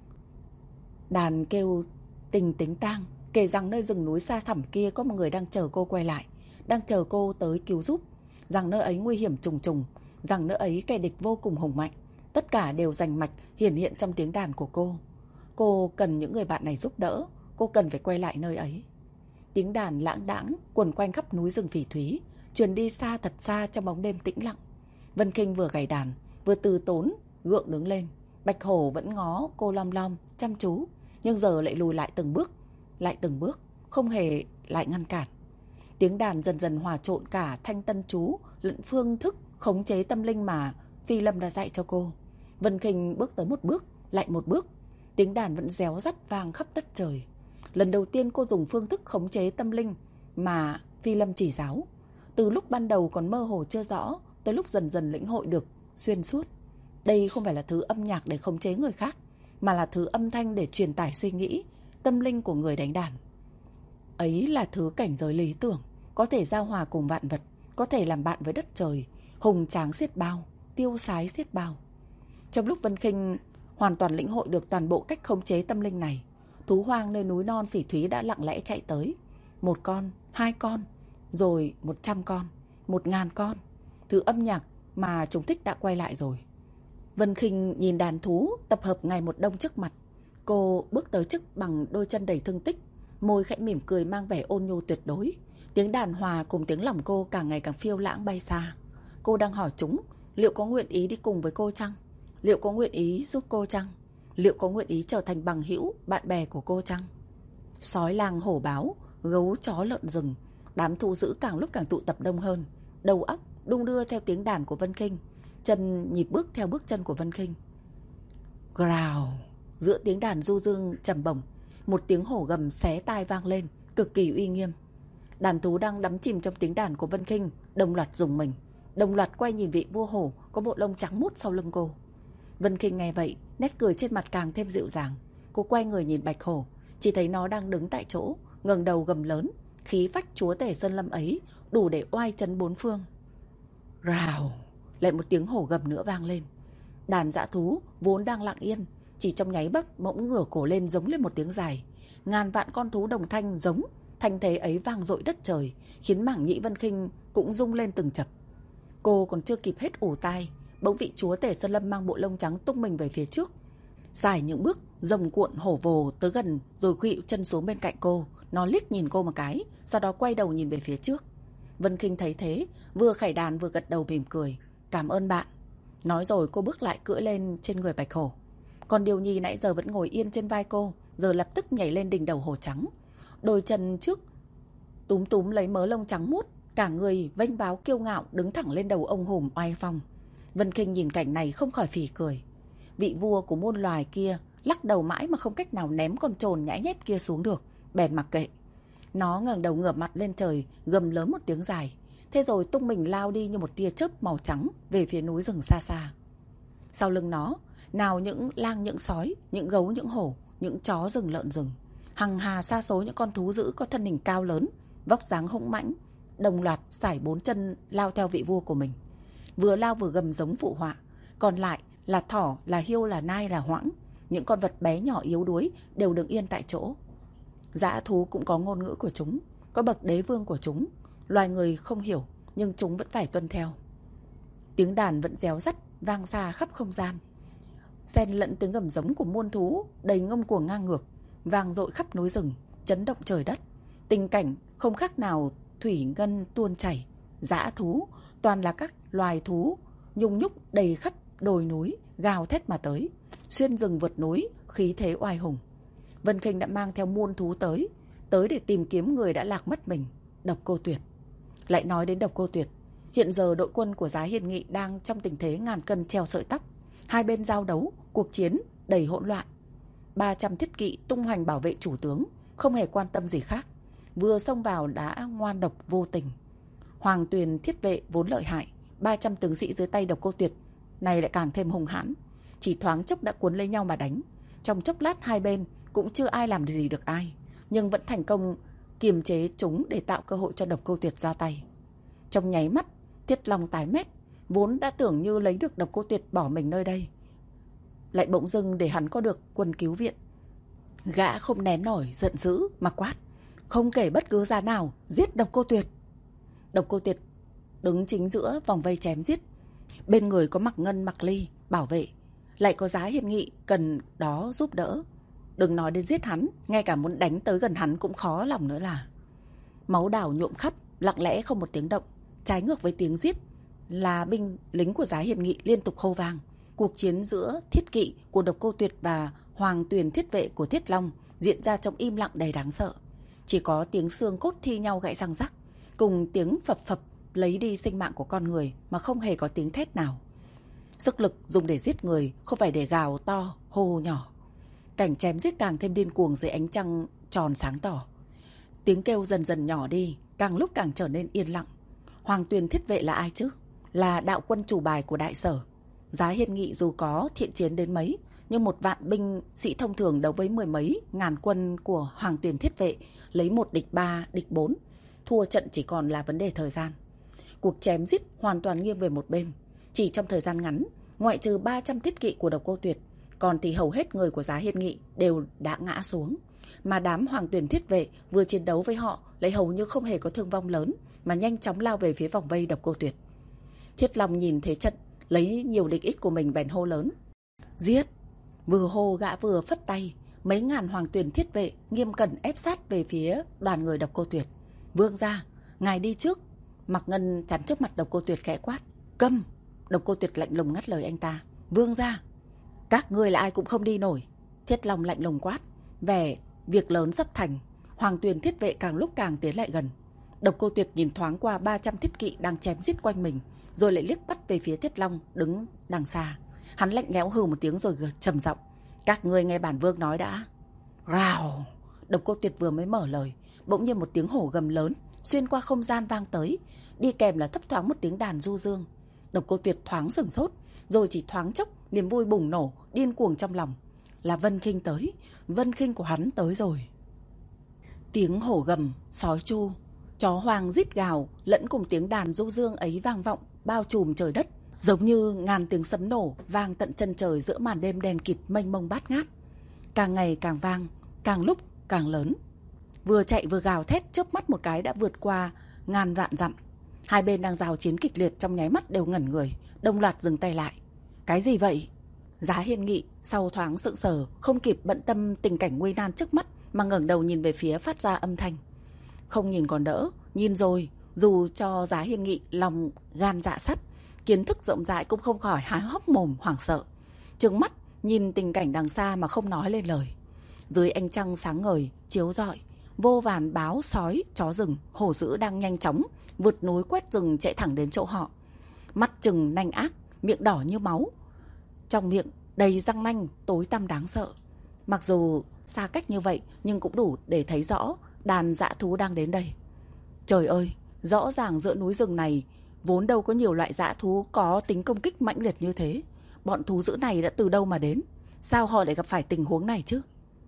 Đàn kêu tình tính tang, kể rằng nơi rừng núi xa xăm kia có một người đang chờ cô quay lại, đang chờ cô tới cứu giúp, rằng nơi ấy nguy hiểm trùng trùng, rằng nơi ấy kẻ địch vô cùng hùng mạnh. Tất cả đều rành mạch hiển hiện trong tiếng đàn của cô. Cô cần những người bạn này giúp đỡ, cô cần phải quay lại nơi ấy. Tiếng đàn lãng đãng quần quanh khắp núi rừng Phỉ Thúy, truyền đi xa thật xa trong bóng đêm tĩnh lặng. Vân Khinh vừa gảy đàn, vừa từ tốn gượng đứng lên. Bạch hổ vẫn ngó cô lom lom chăm chú, nhưng giờ lại lùi lại từng bước, lại từng bước, không hề lại ngăn cản. Tiếng đàn dần dần hòa trộn cả thanh tân chú lẫn phương thức khống chế tâm linh mà Phi Lâm đã dạy cho cô. Vân Khinh bước tới một bước, lại một bước. Tiếng đàn vẫn réo rắt vang khắp đất trời. Lần đầu tiên cô dùng phương thức khống chế tâm linh mà Phi Lâm chỉ giáo. Từ lúc ban đầu còn mơ hồ chưa rõ, tới lúc dần dần lĩnh hội được xuyên suốt. Đây không phải là thứ âm nhạc để khống chế người khác, mà là thứ âm thanh để truyền tải suy nghĩ, tâm linh của người đánh đàn. Ấy là thứ cảnh giới lý tưởng, có thể giao hòa cùng vạn vật, có thể làm bạn với đất trời, hùng tráng xiết bao, tiêu sái xiết bao. Trong lúc Vân Khinh hoàn toàn lĩnh hội được toàn bộ cách khống chế tâm linh này, thú hoang nơi núi non Phỉ Thúy đã lặng lẽ chạy tới. Một con, hai con, rồi một trăm con, một ngàn con. Thứ âm nhạc mà chúng thích đã quay lại rồi. Vân Khinh nhìn đàn thú tập hợp ngày một đông trước mặt. Cô bước tới trước bằng đôi chân đầy thương tích, môi khẽ mỉm cười mang vẻ ôn nhu tuyệt đối. Tiếng đàn hòa cùng tiếng lòng cô càng ngày càng phiêu lãng bay xa. Cô đang hỏi chúng liệu có nguyện ý đi cùng với cô chăng? Liệu có nguyện ý giúp cô chăng? Liệu có nguyện ý trở thành bằng hữu, bạn bè của cô chăng? Sói lang hổ báo, gấu chó lợn rừng, đám thú dữ càng lúc càng tụ tập đông hơn. Đầu óc đung đưa theo tiếng đàn của Vân Khinh, chân nhịp bước theo bước chân của Vân Khinh. Growl. Giữa tiếng đàn du dương trầm bổng, một tiếng hổ gầm xé tai vang lên, cực kỳ uy nghiêm. Đàn thú đang đắm chìm trong tiếng đàn của Vân Khinh đồng loạt rùng mình, đồng loạt quay nhìn vị vua hổ có bộ lông trắng muốt sau lưng cô. Vân Khinh nghe vậy, nét cười trên mặt càng thêm dịu dàng. Cô quay người nhìn Bạch hổ, chỉ thấy nó đang đứng tại chỗ, ngẩng đầu gầm lớn, khí phách chúa tể sơn lâm ấy đủ để oai chấn bốn phương. Rào, lại một tiếng hổ gầm nữa vang lên. Đàn dã thú vốn đang lặng yên, chỉ trong nháy mắt bỗng ngửa cổ lên giống lên một tiếng dài. Ngàn vạn con thú đồng thanh giống, thanh thế ấy vang dội đất trời, khiến mảng nhĩ Vân Khinh cũng rung lên từng chập. Cô còn chưa kịp hết ù tai, bỗng vị chúa tể sơn lâm mang bộ lông trắng tung mình về phía trước, dài những bước, rồng cuộn hổ vồ tới gần rồi khuỵu chân xuống bên cạnh cô. Nó liếc nhìn cô một cái, sau đó quay đầu nhìn về phía trước. Vân Khinh thấy thế, vừa khải đàn vừa gật đầu mỉm cười. Cảm ơn bạn. Nói rồi cô bước lại cưỡi lên trên người Bạch hổ. Còn Điều Nhi nãy giờ vẫn ngồi yên trên vai cô, giờ lập tức nhảy lên đỉnh đầu hổ trắng. Đôi chân trước túm túm lấy mớ lông trắng muốt, cả người vênh váo kiêu ngạo đứng thẳng lên đầu ông hùm oai phong. Vân Khinh nhìn cảnh này không khỏi phì cười. vị vua của muôn loài kia lắc đầu mãi mà không cách nào ném con trồn nhãi nhép kia xuống được, bèn mặc kệ. Nó ngẩng đầu ngửa mặt lên trời, gầm lớn một tiếng dài, thế rồi tung mình lao đi như một tia chớp màu trắng về phía núi rừng xa xa. Sau lưng nó, nào những lang những sói, những gấu những hổ, những chó rừng lợn rừng, hằng hà sa số những con thú dữ có thân hình cao lớn, vóc dáng hung mãnh, đồng loạt sải bốn chân lao theo vị vua của mình. Vừa lao vừa gầm giống phụ họa, còn lại là thỏ, là hiêu, là nai, là hoãng, những con vật bé nhỏ yếu đuối đều đứng yên tại chỗ. Dã thú cũng có ngôn ngữ của chúng, có bậc đế vương của chúng, loài người không hiểu nhưng chúng vẫn phải tuân theo. Tiếng đàn vẫn réo rắt vang xa khắp không gian, xen lẫn tiếng gầm giống của muôn thú đầy ngông cuồng ngang ngược, vang dội khắp núi rừng, chấn động trời đất. Tình cảnh không khác nào thủy ngân tuôn chảy. Dã thú toàn là các loài thú nhung nhúc đầy khắp đồi núi, gào thét mà tới, xuyên rừng vượt núi, khí thế oai hùng. Vân Khinh đã mang theo muôn thú tới, tới để tìm kiếm người đã lạc mất mình, Độc Cô Tuyệt. Lại nói đến Độc Cô Tuyệt, hiện giờ đội quân của Giá Hiên Nghị đang trong tình thế ngàn cân treo sợi tóc. Hai bên giao đấu, cuộc chiến đầy hỗn loạn. ba trăm thiết kỵ tung hoành bảo vệ chủ tướng, không hề quan tâm gì khác. Vừa xông vào đã ngoan độc vô tình. Hoàng Tuyền thiết vệ vốn lợi hại, ba trăm tướng sĩ dưới tay Độc Cô Tuyệt này lại càng thêm hung hãn, chỉ thoáng chốc đã cuốn lấy nhau mà đánh. Trong chốc lát hai bên cũng chưa ai làm gì được ai, nhưng vẫn thành công kiềm chế chúng để tạo cơ hội cho Độc Cô Tuyệt ra tay. Trong nháy mắt, Thiết Long tái mét, vốn đã tưởng như lấy được Độc Cô Tuyệt bỏ mình nơi đây, lại bỗng dưng để hắn có được quân cứu viện. Gã không nén nổi giận dữ mà quát: không kể bất cứ giá nào, giết Độc Cô Tuyệt. Độc Cô Tuyệt đứng chính giữa vòng vây chém giết, bên người có Mặc Ngân, Mặc Ly bảo vệ, lại có Giá Hiên Nghị cần đó giúp đỡ. Đừng nói đến giết hắn, ngay cả muốn đánh tới gần hắn cũng khó lòng nữa là. Máu đảo nhuộm khắp, lặng lẽ không một tiếng động. Trái ngược với tiếng giết là binh lính của Giá Hiên Nghị liên tục hô vang. Cuộc chiến giữa thiết kỵ của Độc Cô Tuyệt và Hoàng Tuyền thiết vệ của Thiết Long diễn ra trong im lặng đầy đáng sợ. Chỉ có tiếng xương cốt thi nhau gãy răng rắc, cùng tiếng phập phập lấy đi sinh mạng của con người, mà không hề có tiếng thét nào. Sức lực dùng để giết người, không phải để gào to, hô nhỏ. Cảnh chém giết càng thêm điên cuồng dưới ánh trăng tròn sáng tỏ. Tiếng kêu dần dần nhỏ đi, càng lúc càng trở nên yên lặng. Hoàng Tuyền thiết vệ là ai chứ? Là đạo quân chủ bài của Đại Sở. Giá Hiên Nghị dù có thiện chiến đến mấy, nhưng một vạn binh sĩ thông thường đấu với mười mấy ngàn quân của Hoàng Tuyền thiết vệ, lấy một địch ba, địch bốn, thua trận chỉ còn là vấn đề thời gian. Cuộc chém giết hoàn toàn nghiêng về một bên. Chỉ trong thời gian ngắn, ngoại trừ ba trăm thiết kỵ của Độc Cô Tuyệt, còn thì hầu hết người của Giá Hiên Nghị đều đã ngã xuống. Mà đám Hoàng Tuyền thiết vệ vừa chiến đấu với họ lại hầu như không hề có thương vong lớn, mà nhanh chóng lao về phía vòng vây Độc Cô Tuyệt. Thiết Long nhìn thế trận, lấy nhiều địch ít của mình bèn hô lớn: giết! Vừa hô gã vừa phất tay, mấy ngàn Hoàng Tuyền thiết vệ nghiêm cẩn ép sát về phía đoàn người Độc Cô Tuyệt. Vương gia, ngài đi trước. Mặc Ngân chắn trước mặt Độc Cô Tuyệt khẽ quát: câm! Độc Cô Tuyệt lạnh lùng ngắt lời anh ta: vương gia, các ngươi là ai cũng không đi nổi. Thiết Long lạnh lùng quát, vẻ việc lớn sắp thành. Hoàng Tuyền thiết vệ càng lúc càng tiến lại gần. Độc Cô Tuyệt nhìn thoáng qua ba trăm thiết kỵ đang chém giết quanh mình, rồi lại liếc bắt về phía Thiết Long đứng đằng xa. Hắn lạnh lẽo hừ một tiếng rồi trầm giọng: các ngươi nghe bản vương nói đã. Rào! Độc Cô Tuyệt vừa mới mở lời, bỗng nhiên một tiếng hổ gầm lớn xuyên qua không gian vang tới, đi kèm là thấp thoáng một tiếng đàn du dương. Độc Cô Tuyệt thoáng sửng sốt, rồi chỉ thoáng chốc niềm vui bùng nổ điên cuồng trong lòng. Là Vân Khinh tới, Vân Khinh của hắn tới rồi. Tiếng hổ gầm, sói chu, chó hoang rít gào lẫn cùng tiếng đàn du dương ấy vang vọng bao trùm trời đất, giống như ngàn tiếng sấm nổ vang tận chân trời giữa màn đêm đen kịt mênh mông bát ngát. Càng ngày càng vang, càng lúc càng lớn. Vừa chạy vừa gào thét, chớp mắt một cái đã vượt qua ngàn vạn dặm. Hai bên đang giao chiến kịch liệt, trong nháy mắt đều ngẩn người, đồng loạt dừng tay lại. Cái gì vậy? Giá Hiên Nghị sau thoáng sững sờ, không kịp bận tâm tình cảnh nguy nan trước mắt, mà ngẩng đầu nhìn về phía phát ra âm thanh. Không nhìn còn đỡ, nhìn rồi, dù cho Giá Hiên Nghị lòng gan dạ sắt, kiến thức rộng rãi cũng không khỏi há hốc mồm hoảng sợ, trừng mắt nhìn tình cảnh đằng xa mà không nói lên lời. Dưới ánh trăng sáng ngời chiếu rọi, vô vàn báo sói, chó rừng, hổ dữ đang nhanh chóng vượt núi quét rừng chạy thẳng đến chỗ họ. Mắt trừng nanh ác, miệng đỏ như máu, trong miệng đầy răng nanh, tối tăm đáng sợ. Mặc dù xa cách như vậy nhưng cũng đủ để thấy rõ đàn dã thú đang đến đây. Trời ơi, rõ ràng giữa núi rừng này vốn đâu có nhiều loại dã thú có tính công kích mãnh liệt như thế. Bọn thú dữ này đã từ đâu mà đến? Sao họ lại gặp phải tình huống này chứ?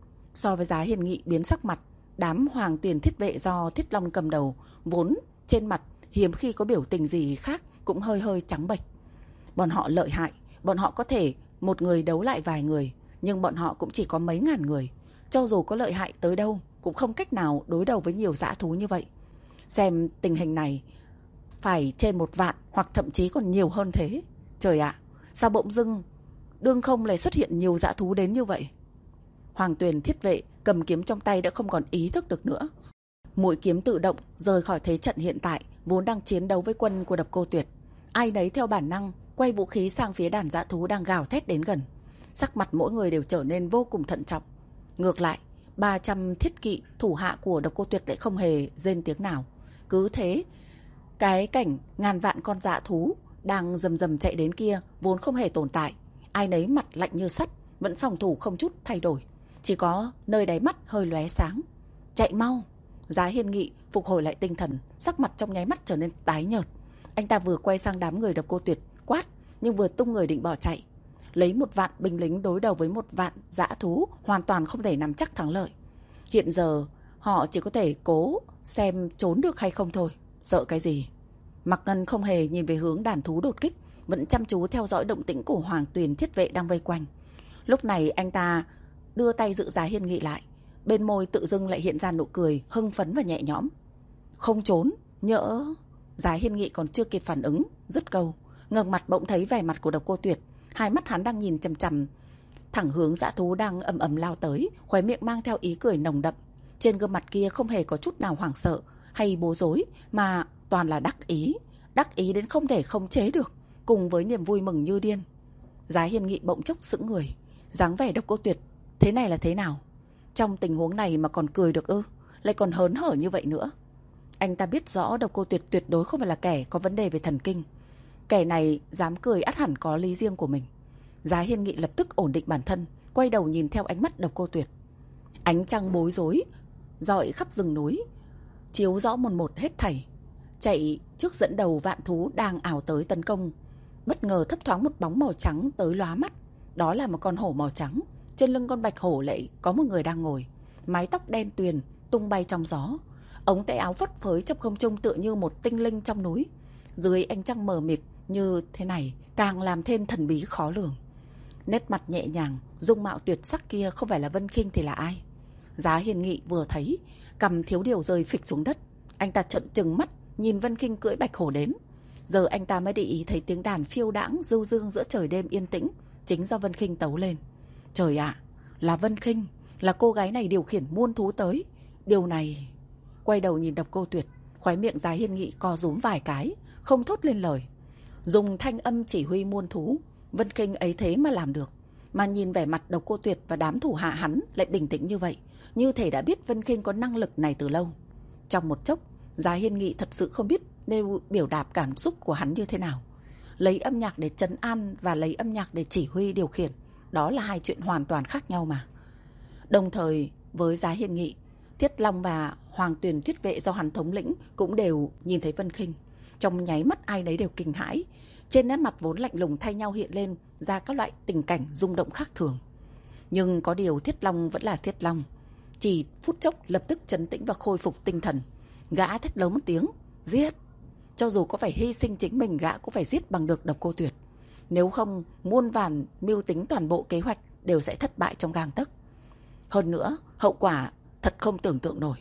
So với Giá Hiên Nghị biến sắc mặt, đám Hoàng Tuyền Thiết Vệ do Thiết Long cầm đầu vốn trên mặt hiếm khi có biểu tình gì khác cũng hơi hơi trắng bệch. Bọn họ lợi hại, bọn họ có thể một người đấu lại vài người, nhưng bọn họ cũng chỉ có mấy ngàn người. Cho dù có lợi hại tới đâu cũng không cách nào đối đầu với nhiều dã thú như vậy. Xem tình hình này phải trên một vạn hoặc thậm chí còn nhiều hơn thế. Trời ạ, sao bỗng dưng đương không lại xuất hiện nhiều dã thú đến như vậy? Hoàng Tuyền Thiết Vệ cầm kiếm trong tay đã không còn ý thức được nữa. Mũi kiếm tự động rời khỏi thế trận hiện tại vốn đang chiến đấu với quân của Độc Cô Tuyệt. Ai nấy theo bản năng quay vũ khí sang phía đàn dã thú đang gào thét đến gần. Sắc mặt mỗi người đều trở nên vô cùng thận trọng. Ngược lại, ba trăm thiết kỵ thủ hạ của Độc Cô Tuyệt lại không hề rên tiếng nào. Cứ thế, cái cảnh ngàn vạn con dã thú đang rầm rầm chạy đến kia vốn không hề tồn tại. Ai nấy mặt lạnh như sắt, vẫn phòng thủ không chút thay đổi. Chỉ có nơi đáy mắt hơi lóe sáng. Chạy mau! Giá Hiên Nghị phục hồi lại tinh thần, sắc mặt trong nháy mắt trở nên tái nhợt. Anh ta vừa quay sang đám người Độc Cô Tuyệt quát, nhưng vừa tung người định bỏ chạy. Lấy một vạn binh lính đối đầu với một vạn dã thú hoàn toàn không thể nắm chắc thắng lợi. Hiện giờ họ chỉ có thể cố xem trốn được hay không thôi. Sợ cái gì? Mạc Ngân không hề nhìn về hướng đàn thú đột kích, vẫn chăm chú theo dõi động tĩnh của Hoàng Tuyền Thiết Vệ đang vây quanh. Lúc này anh ta đưa tay giữ Giá Hiên Nghị lại, bên môi tự dưng lại hiện ra nụ cười hưng phấn và nhẹ nhõm. Không trốn, nhỡ... Giá Hiên Nghị còn chưa kịp phản ứng, dứt câu, ngẩng mặt bỗng thấy vẻ mặt của Độc Cô Tuyệt. Hai mắt hắn đang nhìn chằm chằm thẳng hướng dã thú đang ầm ầm lao tới, khóe miệng mang theo ý cười nồng đậm. Trên gương mặt kia không hề có chút nào hoảng sợ hay bối rối, mà toàn là đắc ý, đắc ý đến không thể khống chế được, cùng với niềm vui mừng như điên. Giá Hiên Nghị bỗng chốc sững người, dáng vẻ Độc Cô Tuyệt thế này là thế nào? Trong tình huống này mà còn cười được ư? Lại còn hớn hở như vậy nữa. Anh ta biết rõ Độc Cô Tuyệt tuyệt đối không phải là kẻ có vấn đề về thần kinh. Kẻ này dám cười ắt hẳn có lý riêng của mình. Giá Hiên Nghị lập tức ổn định bản thân, quay đầu nhìn theo ánh mắt Độc Cô Tuyệt. Ánh trăng bối rối rọi khắp rừng núi, chiếu rõ một một hết thảy. Chạy trước dẫn đầu vạn thú đang ảo tới tấn công, bất ngờ thấp thoáng một bóng màu trắng tới lóa mắt. Đó là một con hổ màu trắng. Trên lưng con bạch hổ lại có một người đang ngồi, mái tóc đen tuyền tung bay trong gió, ống tay áo phất phới trong không trung tựa như một tinh linh trong núi. Dưới ánh trăng mờ mịt như thế này càng làm thêm thần bí khó lường. Nét mặt nhẹ nhàng, dung mạo tuyệt sắc kia không phải là Vân Khinh thì là ai? Giá Hiên Nghị vừa thấy, cầm thiếu điều rơi phịch xuống đất. Anh ta trợn trừng mắt nhìn Vân Khinh cưỡi bạch hổ đến. Giờ anh ta mới để ý thấy tiếng đàn phiêu đãng du dương giữa trời đêm yên tĩnh, chính do Vân Khinh tấu lên. Trời ạ, à, là Vân Khinh, là cô gái này điều khiển muôn thú tới. Điều này... Quay đầu nhìn Độc Cô Tuyệt, khóe miệng Giá Hiên Nghị co rúm vài cái, không thốt lên lời. Dùng thanh âm chỉ huy muôn thú, Vân Khinh ấy thế mà làm được. Mà nhìn vẻ mặt Độc Cô Tuyệt và đám thủ hạ hắn lại bình tĩnh như vậy, như thể đã biết Vân Khinh có năng lực này từ lâu. Trong một chốc, Giá Hiên Nghị thật sự không biết nên biểu đạt cảm xúc của hắn như thế nào. Lấy âm nhạc để trấn an và lấy âm nhạc để chỉ huy điều khiển, đó là hai chuyện hoàn toàn khác nhau mà. Đồng thời với Giá Hiên Nghị, Thiết Long và Hoàng Tuyền Thiết Vệ do hắn thống lĩnh cũng đều nhìn thấy Vân Khinh. Trong nháy mắt ai nấy đều kinh hãi, trên nét mặt vốn lạnh lùng thay nhau hiện lên ra các loại tình cảnh rung động khác thường. Nhưng có điều Thiết Long vẫn là Thiết Long, chỉ phút chốc lập tức trấn tĩnh và khôi phục tinh thần. Gã thét lớn một tiếng, giết! Cho dù có phải hy sinh chính mình, gã cũng phải giết bằng được Độc Cô Tuyệt. Nếu không, muôn vàn mưu tính toàn bộ kế hoạch đều sẽ thất bại trong gang tấc. Hơn nữa, hậu quả thật không tưởng tượng nổi.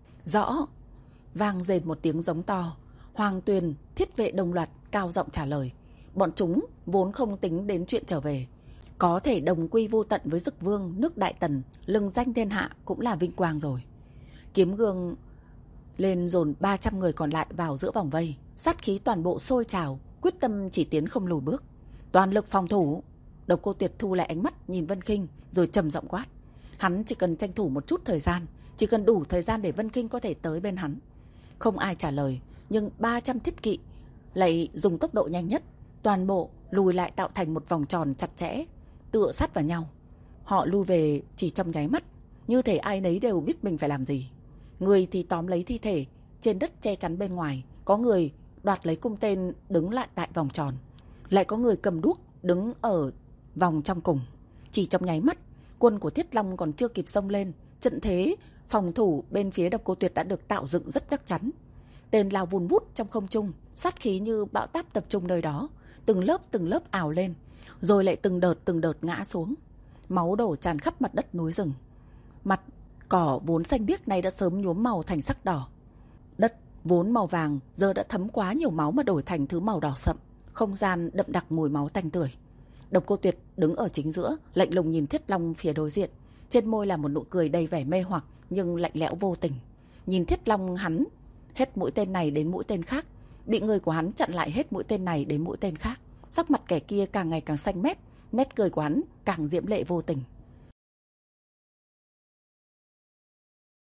Rõ! Vang rền một tiếng giống to. Hoàng Tuyền, Thiết Vệ đồng loạt cao giọng trả lời. Bọn chúng vốn không tính đến chuyện trở về. Có thể đồng quy vô tận với Dực Vương nước Đại Tần, lừng danh thiên hạ cũng là vinh quang rồi. Kiếm gương lên dồn ba trăm người còn lại vào giữa vòng vây, sát khí toàn bộ sôi trào, quyết tâm chỉ tiến không lùi bước. Toàn lực phòng thủ. Độc Cô Tuyệt thu lại ánh mắt nhìn Vân Khinh rồi trầm giọng quát. Hắn chỉ cần tranh thủ một chút thời gian, chỉ cần đủ thời gian để Vân Khinh có thể tới bên hắn. Không ai trả lời, nhưng ba trăm thiết kỵ lại dùng tốc độ nhanh nhất, toàn bộ lùi lại tạo thành một vòng tròn chặt chẽ. tựa sát vào nhau. Họ lui về chỉ trong nháy mắt, như thể ai nấy đều biết mình phải làm gì. Người thì tóm lấy thi thể trên đất che chắn bên ngoài, có người đoạt lấy cung tên đứng lại tại vòng tròn, lại có người cầm đuốc đứng ở vòng trong cùng. Chỉ trong nháy mắt, quân của Thiết Long còn chưa kịp xông lên, trận thế phòng thủ bên phía Độc Cô Tuyệt đã được tạo dựng rất chắc chắn. Tên lao vun vút trong không trung, sát khí như bão táp tập trung nơi đó, từng lớp từng lớp ào lên, rồi lại từng đợt từng đợt ngã xuống. Máu đổ tràn khắp mặt đất núi rừng. Mặt cỏ vốn xanh biếc này đã sớm nhuốm màu thành sắc đỏ. Đất vốn màu vàng giờ đã thấm quá nhiều máu mà đổi thành thứ màu đỏ sậm, không gian đậm đặc mùi máu tanh tưởi. Độc Cô Tuyệt đứng ở chính giữa, lạnh lùng nhìn Thiết Long phía đối diện, trên môi là một nụ cười đầy vẻ mê hoặc nhưng lạnh lẽo vô tình. Nhìn Thiết Long hắn hết mũi tên này đến mũi tên khác, bị người của hắn chặn lại hết mũi tên này đến mũi tên khác. Sắc mặt kẻ kia càng ngày càng xanh mét, nét cười của hắn càng diễm lệ vô tình.